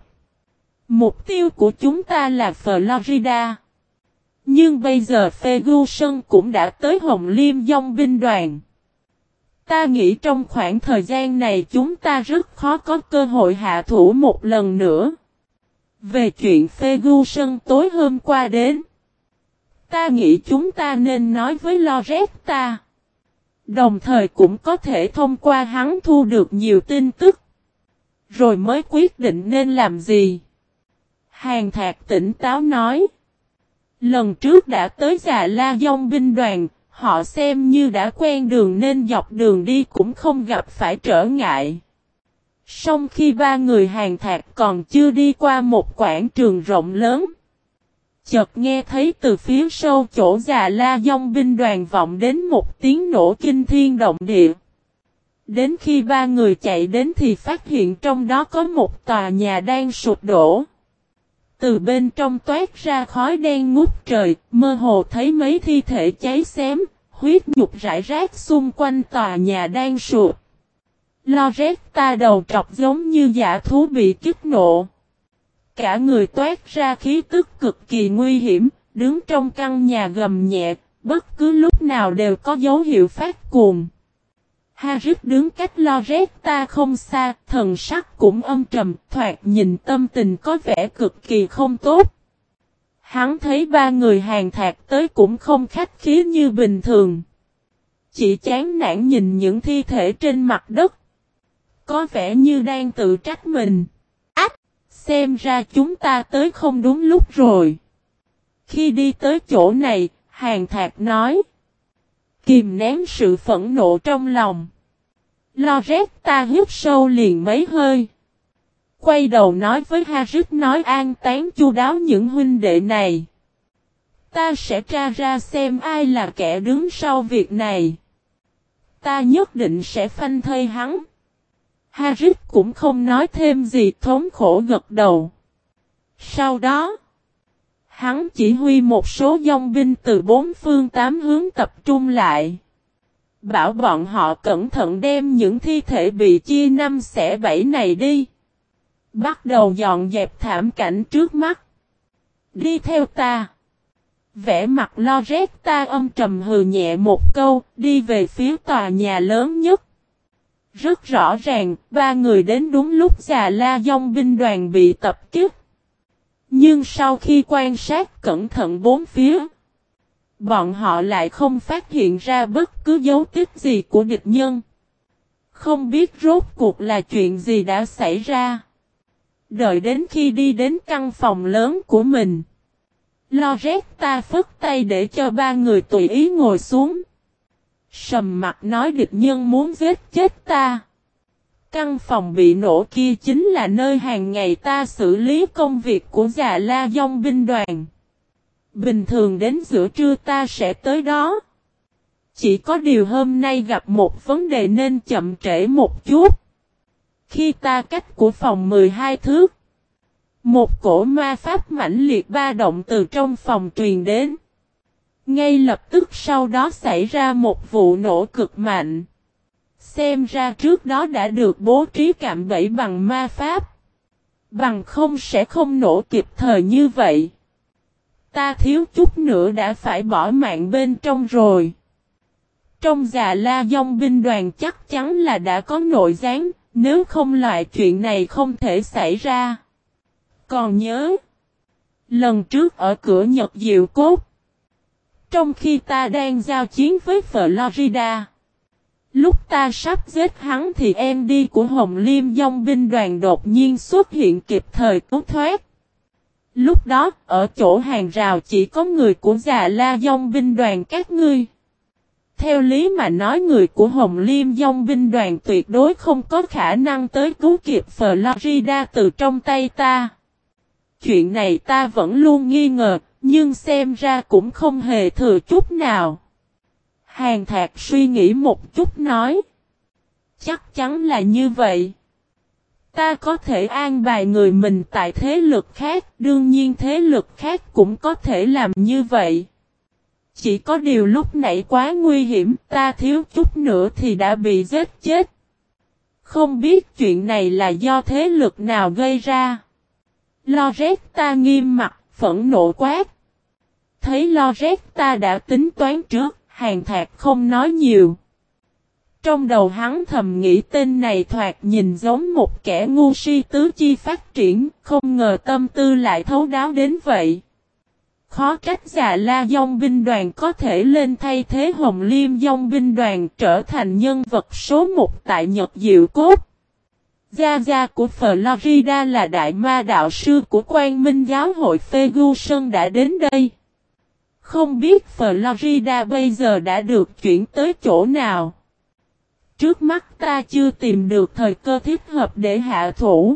Mục tiêu của chúng ta là Florida. Nhưng bây giờ Ferguson cũng đã tới Hồng Liêm Dòng binh đoàn. Ta nghĩ trong khoảng thời gian này chúng ta rất khó có cơ hội hạ thủ một lần nữa. Về chuyện Ferguson tối hôm qua đến. Ta nghĩ chúng ta nên nói với Loretta. Đồng thời cũng có thể thông qua hắn thu được nhiều tin tức. Rồi mới quyết định nên làm gì. Hàn Thạc tỉnh táo nói. Lần trước đã tới Già La Dông binh đoàn. Họ xem như đã quen đường nên dọc đường đi cũng không gặp phải trở ngại. Song khi ba người Hàn Thạc còn chưa đi qua một quảng trường rộng lớn. Chợt nghe thấy từ phía sâu chỗ Già La Dông binh đoàn vọng đến một tiếng nổ kinh thiên động địa. Đến khi ba người chạy đến thì phát hiện trong đó có một tòa nhà đang sụp đổ. Từ bên trong toát ra khói đen ngút trời, mơ hồ thấy mấy thi thể cháy xém, huyết nhục rải rác xung quanh tòa nhà đang sụp. Loretta đầu trọc giống như dã thú bị kích nộ. Cả người toát ra khí tức cực kỳ nguy hiểm, đứng trong căn nhà gầm nhẹ, bất cứ lúc nào đều có dấu hiệu phát cuồng. Harris đứng cách Loretta không xa, thần sắc cũng âm trầm, thoạt nhìn tâm tình có vẻ cực kỳ không tốt. Hắn thấy ba người Hàn Thạc tới cũng không khách khí như bình thường. Chỉ chán nản nhìn những thi thể trên mặt đất. Có vẻ như đang tự trách mình. Ách! Xem ra chúng ta tới không đúng lúc rồi. Khi đi tới chỗ này, Hàn Thạc nói. Kìm nén sự phẫn nộ trong lòng. Loretta hít sâu liền mấy hơi. Quay đầu nói với Harris nói an táng chu đáo những huynh đệ này. Ta sẽ tra ra xem ai là kẻ đứng sau việc này. Ta nhất định sẽ phanh thây hắn. Harris cũng không nói thêm gì thống khổ gật đầu. Sau đó, hắn chỉ huy một số dòng binh từ 4 phương 8 hướng tập trung lại. Bảo bọn họ cẩn thận đem những thi thể bị chia 5 xẻ 7 này đi. Bắt đầu dọn dẹp thảm cảnh trước mắt. Đi theo ta. Vẻ mặt Loretta âm trầm hừ nhẹ một câu, đi về phía tòa nhà lớn nhất. Rất rõ ràng, ba người đến đúng lúc Già La Dông binh đoàn bị tập kích. Nhưng sau khi quan sát cẩn thận bốn phía, bọn họ lại không phát hiện ra bất cứ dấu tích gì của địch nhân. Không biết rốt cuộc là chuyện gì đã xảy ra. Đợi đến khi đi đến căn phòng lớn của mình, Loretta phất tay để cho ba người tùy ý ngồi xuống. Sầm mặt nói địch nhân muốn giết chết ta. Căn phòng bị nổ kia chính là nơi hàng ngày ta xử lý công việc của Già La Dông binh đoàn. Bình thường đến giữa trưa ta sẽ tới đó. Chỉ có điều hôm nay gặp một vấn đề nên chậm trễ một chút. Khi ta cách của phòng 12 thước, một cổ ma pháp mãnh liệt ba động từ trong phòng truyền đến. Ngay lập tức sau đó xảy ra một vụ nổ cực mạnh. Xem ra trước đó đã được bố trí cạm bẫy bằng ma pháp. Bằng không sẽ không nổ kịp thời như vậy. Ta thiếu chút nữa đã phải bỏ mạng bên trong rồi. Trong Già La Dông binh đoàn chắc chắn là đã có nội gián, nếu không loại chuyện này không thể xảy ra. Còn nhớ, lần trước ở cửa Nhật Diệu Cốt, trong khi ta đang giao chiến với Florida, lúc ta sắp giết hắn thì em đi của Hồng Liêm Dông binh đoàn đột nhiên xuất hiện kịp thời cứu thoát. Lúc đó, ở chỗ hàng rào chỉ có người của Già La Dông binh đoàn các ngươi. Theo lý mà nói người của Hồng Liêm Dông binh đoàn tuyệt đối không có khả năng tới cứu kịp Florida từ trong tay ta. Chuyện này ta vẫn luôn nghi ngờ, nhưng xem ra cũng không hề thừa chút nào. Hàn Thạc suy nghĩ một chút nói. Chắc chắn là như vậy. Ta có thể an bài người mình tại thế lực khác, đương nhiên thế lực khác cũng có thể làm như vậy. Chỉ có điều lúc nãy quá nguy hiểm, ta thiếu chút nữa thì đã bị giết chết. Không biết chuyện này là do thế lực nào gây ra. Loretta nghiêm mặt, phẫn nộ quát. Thấy Loretta đã tính toán trước, Hàn Thạc không nói nhiều. Trong đầu hắn thầm nghĩ tên này thoạt nhìn giống một kẻ ngu si tứ chi phát triển, không ngờ tâm tư lại thấu đáo đến vậy. Khó trách Già La Dông binh đoàn có thể lên thay thế Hồng Liêm Dông binh đoàn trở thành nhân vật số 1 tại Nhật Diệu Cốt. Gia gia của Florida là đại ma đạo sư của Quang Minh giáo hội Ferguson đã đến đây. Không biết Florida bây giờ đã được chuyển tới chỗ nào. Trước mắt ta chưa tìm được thời cơ thích hợp để hạ thủ.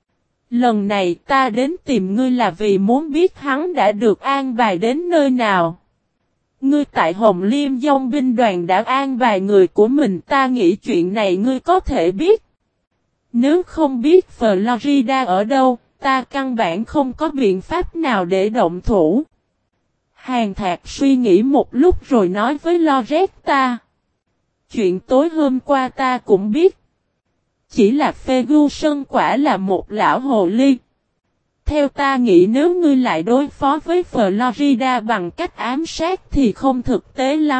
Lần này ta đến tìm ngươi là vì muốn biết hắn đã được an bài đến nơi nào. Ngươi tại Hồng Liêm Dông binh đoàn đã an bài người của mình, ta nghĩ chuyện này ngươi có thể biết. Nếu không biết Florida ở đâu, ta căn bản không có biện pháp nào để động thủ. Hàn Thạc suy nghĩ một lúc rồi nói với Loretta. Chuyện tối hôm qua ta cũng biết. Chỉ là Ferguson quả là một lão hồ ly. Theo ta nghĩ nếu ngươi lại đối phó với Florida bằng cách ám sát thì không thực tế lắm.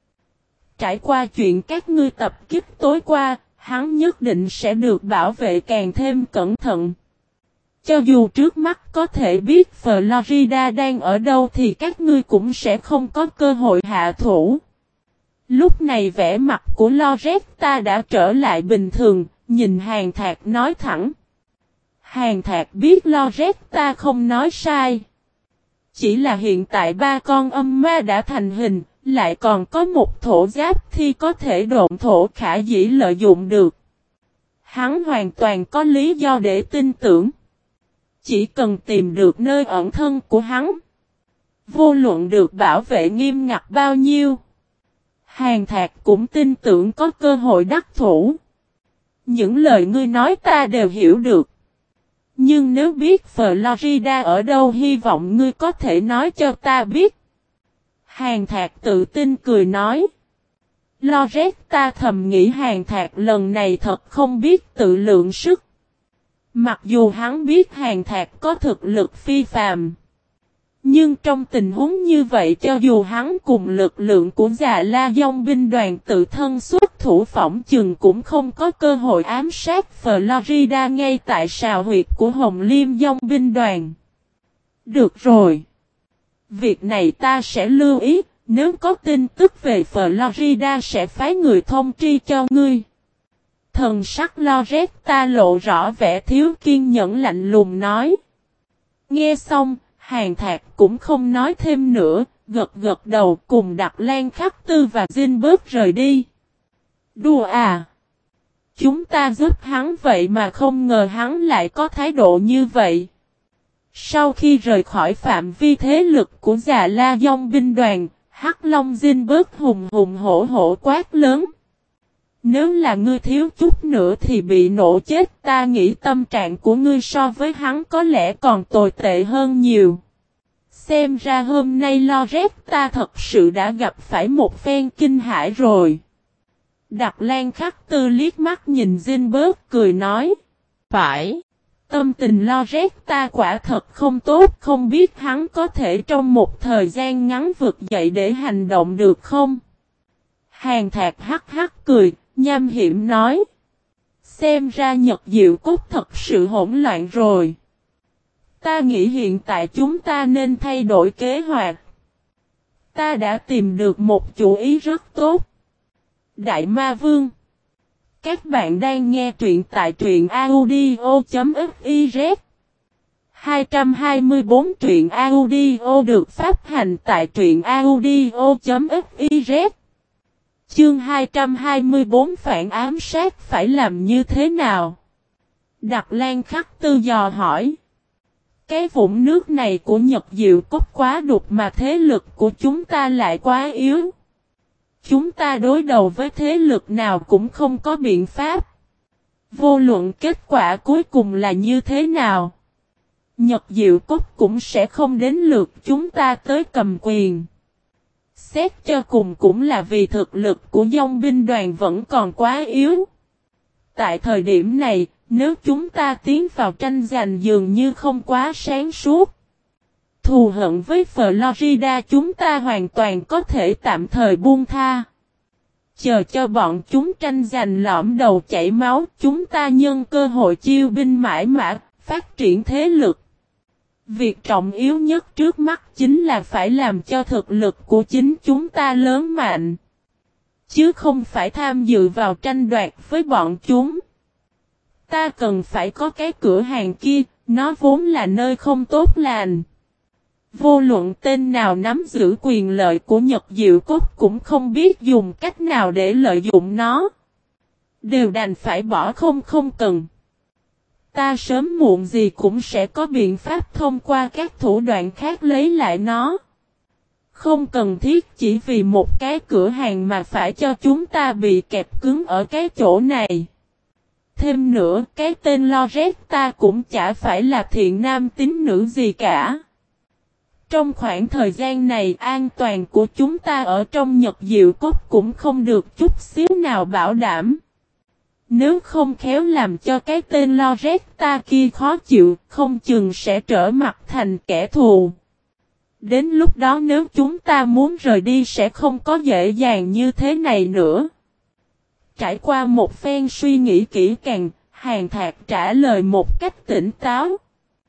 Trải qua chuyện các ngươi tập kích tối qua, hắn nhất định sẽ được bảo vệ càng thêm cẩn thận. Cho dù trước mắt có thể biết Florida đang ở đâu thì các ngươi cũng sẽ không có cơ hội hạ thủ. Lúc này vẻ mặt của Loretta đã trở lại bình thường, nhìn Hàn Thạc nói thẳng. Hàn Thạc biết Loretta không nói sai. Chỉ là hiện tại ba con âm ma đã thành hình, lại còn có một thổ giáp thi có thể độn thổ khả dĩ lợi dụng được. Hắn hoàn toàn có lý do để tin tưởng. Chỉ cần tìm được nơi ẩn thân của hắn, vô luận được bảo vệ nghiêm ngặt bao nhiêu, Hàn Thạc cũng tin tưởng có cơ hội đắc thủ. Những lời ngươi nói ta đều hiểu được. Nhưng nếu biết Florida ở đâu hy vọng ngươi có thể nói cho ta biết. Hàn Thạc tự tin cười nói. Loretta thầm nghĩ Hàn Thạc lần này thật không biết tự lượng sức. Mặc dù hắn biết Hàn Thạc có thực lực phi phàm. Nhưng trong tình huống như vậy cho dù hắn cùng lực lượng của Già La Dông binh đoàn tự thân xuất thủ phỏng chừng cũng không có cơ hội ám sát Florida ngay tại sào huyệt của Hồng Liêm Dông binh đoàn. Được rồi. Việc này ta sẽ lưu ý, nếu có tin tức về Florida sẽ phái người thông tri cho ngươi. Thần sắc Loretta lộ rõ vẻ thiếu kiên nhẫn lạnh lùng nói. Nghe xong, Hàn Thạc cũng không nói thêm nữa, gật gật đầu cùng Đặc Lan Khắc Tư và Zinberg rời đi. Đùa à! Chúng ta giúp hắn vậy mà không ngờ hắn lại có thái độ như vậy. Sau khi rời khỏi phạm vi thế lực của Già La Dông binh đoàn, Hắc Long Zinberg hùng hùng hổ hổ quát lớn. Nếu là ngươi thiếu chút nữa thì bị nổ chết, ta nghĩ tâm trạng của ngươi so với hắn có lẽ còn tồi tệ hơn nhiều. Xem ra hôm nay Lorette ta thật sự đã gặp phải một phen kinh hãi rồi. Đặc Lan Khắc Tư liếc mắt nhìn Zinberg cười nói. Phải. Tâm tình Lorette ta quả thật không tốt, không biết hắn có thể trong một thời gian ngắn vực dậy để hành động được không? Hàn Thạc hắc hắc cười, nham hiểm nói. Xem ra Nhật Diệu Cốt thật sự hỗn loạn rồi. Ta nghĩ hiện tại chúng ta nên thay đổi kế hoạch. Ta đã tìm được một chủ ý rất tốt. Đại Ma Vương. Các bạn đang nghe truyện tại truyện audio.fiz. 224 truyện audio được phát hành tại truyện audio.fiz. Chương 224 phản ám sát phải làm như thế nào? Đặc Lan Khắc Tư dò hỏi. Cái vũng nước này của Nhật Diệu Cốt quá đục mà thế lực của chúng ta lại quá yếu. Chúng ta đối đầu với thế lực nào cũng không có biện pháp. Vô luận kết quả cuối cùng là như thế nào. Nhật Diệu Cốt cũng sẽ không đến lượt chúng ta tới cầm quyền. Xét cho cùng cũng là vì thực lực của dòng binh đoàn vẫn còn quá yếu. Tại thời điểm này, nếu chúng ta tiến vào tranh giành dường như không quá sáng suốt. Thù hận với Florida chúng ta hoàn toàn có thể tạm thời buông tha. Chờ cho bọn chúng tranh giành lõm đầu chảy máu, chúng ta nhân cơ hội chiêu binh mãi mã, phát triển thế lực. Việc trọng yếu nhất trước mắt chính là phải làm cho thực lực của chính chúng ta lớn mạnh. Chứ không phải tham dự vào tranh đoạt với bọn chúng. Ta cần phải có cái cửa hàng kia, nó vốn là nơi không tốt lành. Vô luận tên nào nắm giữ quyền lợi của Nhật Diệu Cốt cũng không biết dùng cách nào để lợi dụng nó. Đều đành phải bỏ không cần. Ta sớm muộn gì cũng sẽ có biện pháp thông qua các thủ đoạn khác lấy lại nó. Không cần thiết chỉ vì một cái cửa hàng mà phải cho chúng ta bị kẹp cứng ở cái chỗ này. Thêm nữa, cái tên Lorette ta cũng chả phải là thiện nam tín nữ gì cả. Trong khoảng thời gian này an toàn của chúng ta ở trong Nhật Diệu Cốt cũng không được chút xíu nào bảo đảm. Nếu không khéo làm cho cái tên Lorette ta kia khó chịu, không chừng sẽ trở mặt thành kẻ thù. Đến lúc đó nếu chúng ta muốn rời đi sẽ không có dễ dàng như thế này nữa. Trải qua một phen suy nghĩ kỹ càng, Hàn Thạc trả lời một cách tỉnh táo.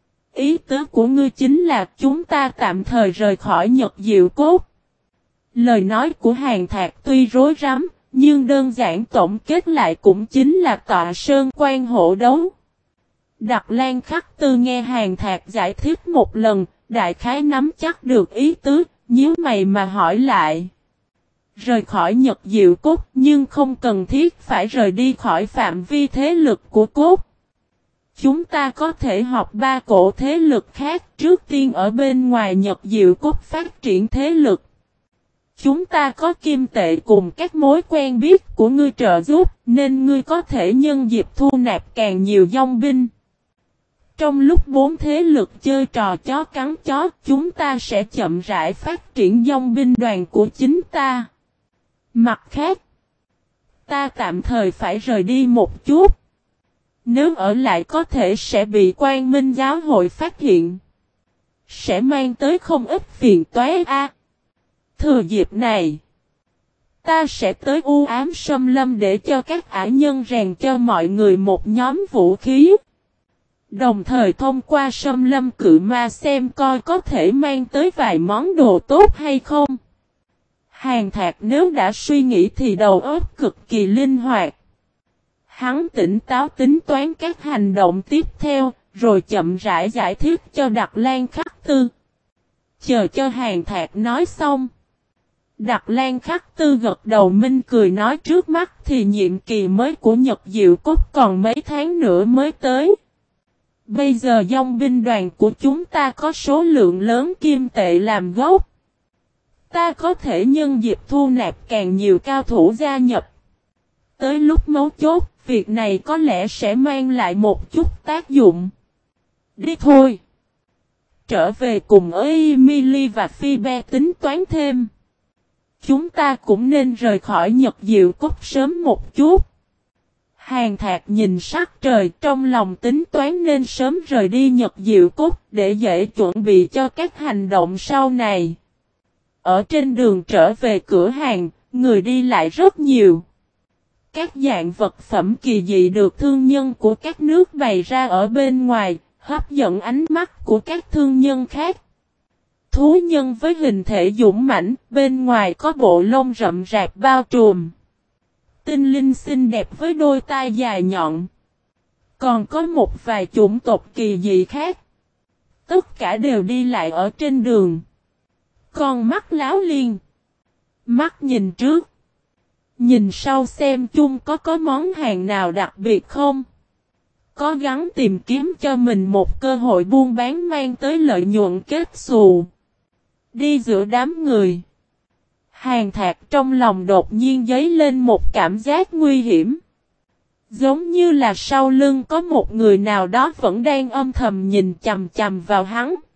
Ý tứ của ngươi chính là chúng ta tạm thời rời khỏi Nhật Diệu Cốt. Lời nói của Hàn Thạc tuy rối rắm, nhưng đơn giản tổng kết lại cũng chính là tọa sơn quan hộ đấu. Đặc Lan Khắc Tư nghe Hàn Thạc giải thích một lần, đại khái nắm chắc được ý tứ, nhíu mày mà hỏi lại. Rời khỏi Nhật Diệu Cốt nhưng không cần thiết phải rời đi khỏi phạm vi thế lực của cốt. Chúng ta có thể học ba cổ thế lực khác trước tiên ở bên ngoài Nhật Diệu Cốt phát triển thế lực. Chúng ta có kim tệ cùng các mối quen biết của ngươi trợ giúp nên ngươi có thể nhân dịp thu nạp càng nhiều dòng binh. Trong lúc bốn thế lực chơi trò chó cắn chó chúng ta sẽ chậm rãi phát triển dòng binh đoàn của chính ta. Mặt khác, ta tạm thời phải rời đi một chút. Nếu ở lại có thể sẽ bị Quang Minh giáo hội phát hiện. Sẽ mang tới không ít phiền toái a. Thừa dịp này, ta sẽ tới u ám xâm lâm để cho các ả nhân rèn cho mọi người một nhóm vũ khí. Đồng thời thông qua xâm lâm cự ma xem coi có thể mang tới vài món đồ tốt hay không. Hàn Thạc nếu đã suy nghĩ thì đầu óc cực kỳ linh hoạt. Hắn tỉnh táo tính toán các hành động tiếp theo, rồi chậm rãi giải thích cho Đặc Lan Khắc Tư. Chờ cho Hàn Thạc nói xong. Đặc Lan Khắc Tư gật đầu minh cười nói trước mắt thì nhiệm kỳ mới của Nhật Diệu Cốt còn mấy tháng nữa mới tới. Bây giờ dòng binh đoàn của chúng ta có số lượng lớn kim tệ làm gốc. Ta có thể nhân dịp thu nạp càng nhiều cao thủ gia nhập. Tới lúc mấu chốt, việc này có lẽ sẽ mang lại một chút tác dụng. Đi thôi. Trở về cùng Emily và Phoebe tính toán thêm. Chúng ta cũng nên rời khỏi Nhật Diệu Cốt sớm một chút. Hàn Thạc nhìn sắc trời trong lòng tính toán nên sớm rời đi Nhật Diệu Cốt để dễ chuẩn bị cho các hành động sau này. Ở trên đường trở về cửa hàng, người đi lại rất nhiều. Các dạng vật phẩm kỳ dị được thương nhân của các nước bày ra ở bên ngoài, hấp dẫn ánh mắt của các thương nhân khác. Thú nhân với hình thể dũng mãnh, bên ngoài có bộ lông rậm rạp bao trùm. Tinh linh xinh đẹp với đôi tai dài nhọn. Còn có một vài chủng tộc kỳ dị khác. Tất cả đều đi lại ở trên đường. Con mắt láo liên. Mắt nhìn trước. Nhìn sau xem chung có món hàng nào đặc biệt không. Có gắng tìm kiếm cho mình một cơ hội buôn bán mang tới lợi nhuận kết xù. Đi giữa đám người. Hàn Thạc trong lòng đột nhiên dấy lên một cảm giác nguy hiểm. Giống như là sau lưng có một người nào đó vẫn đang âm thầm nhìn chằm chằm vào hắn.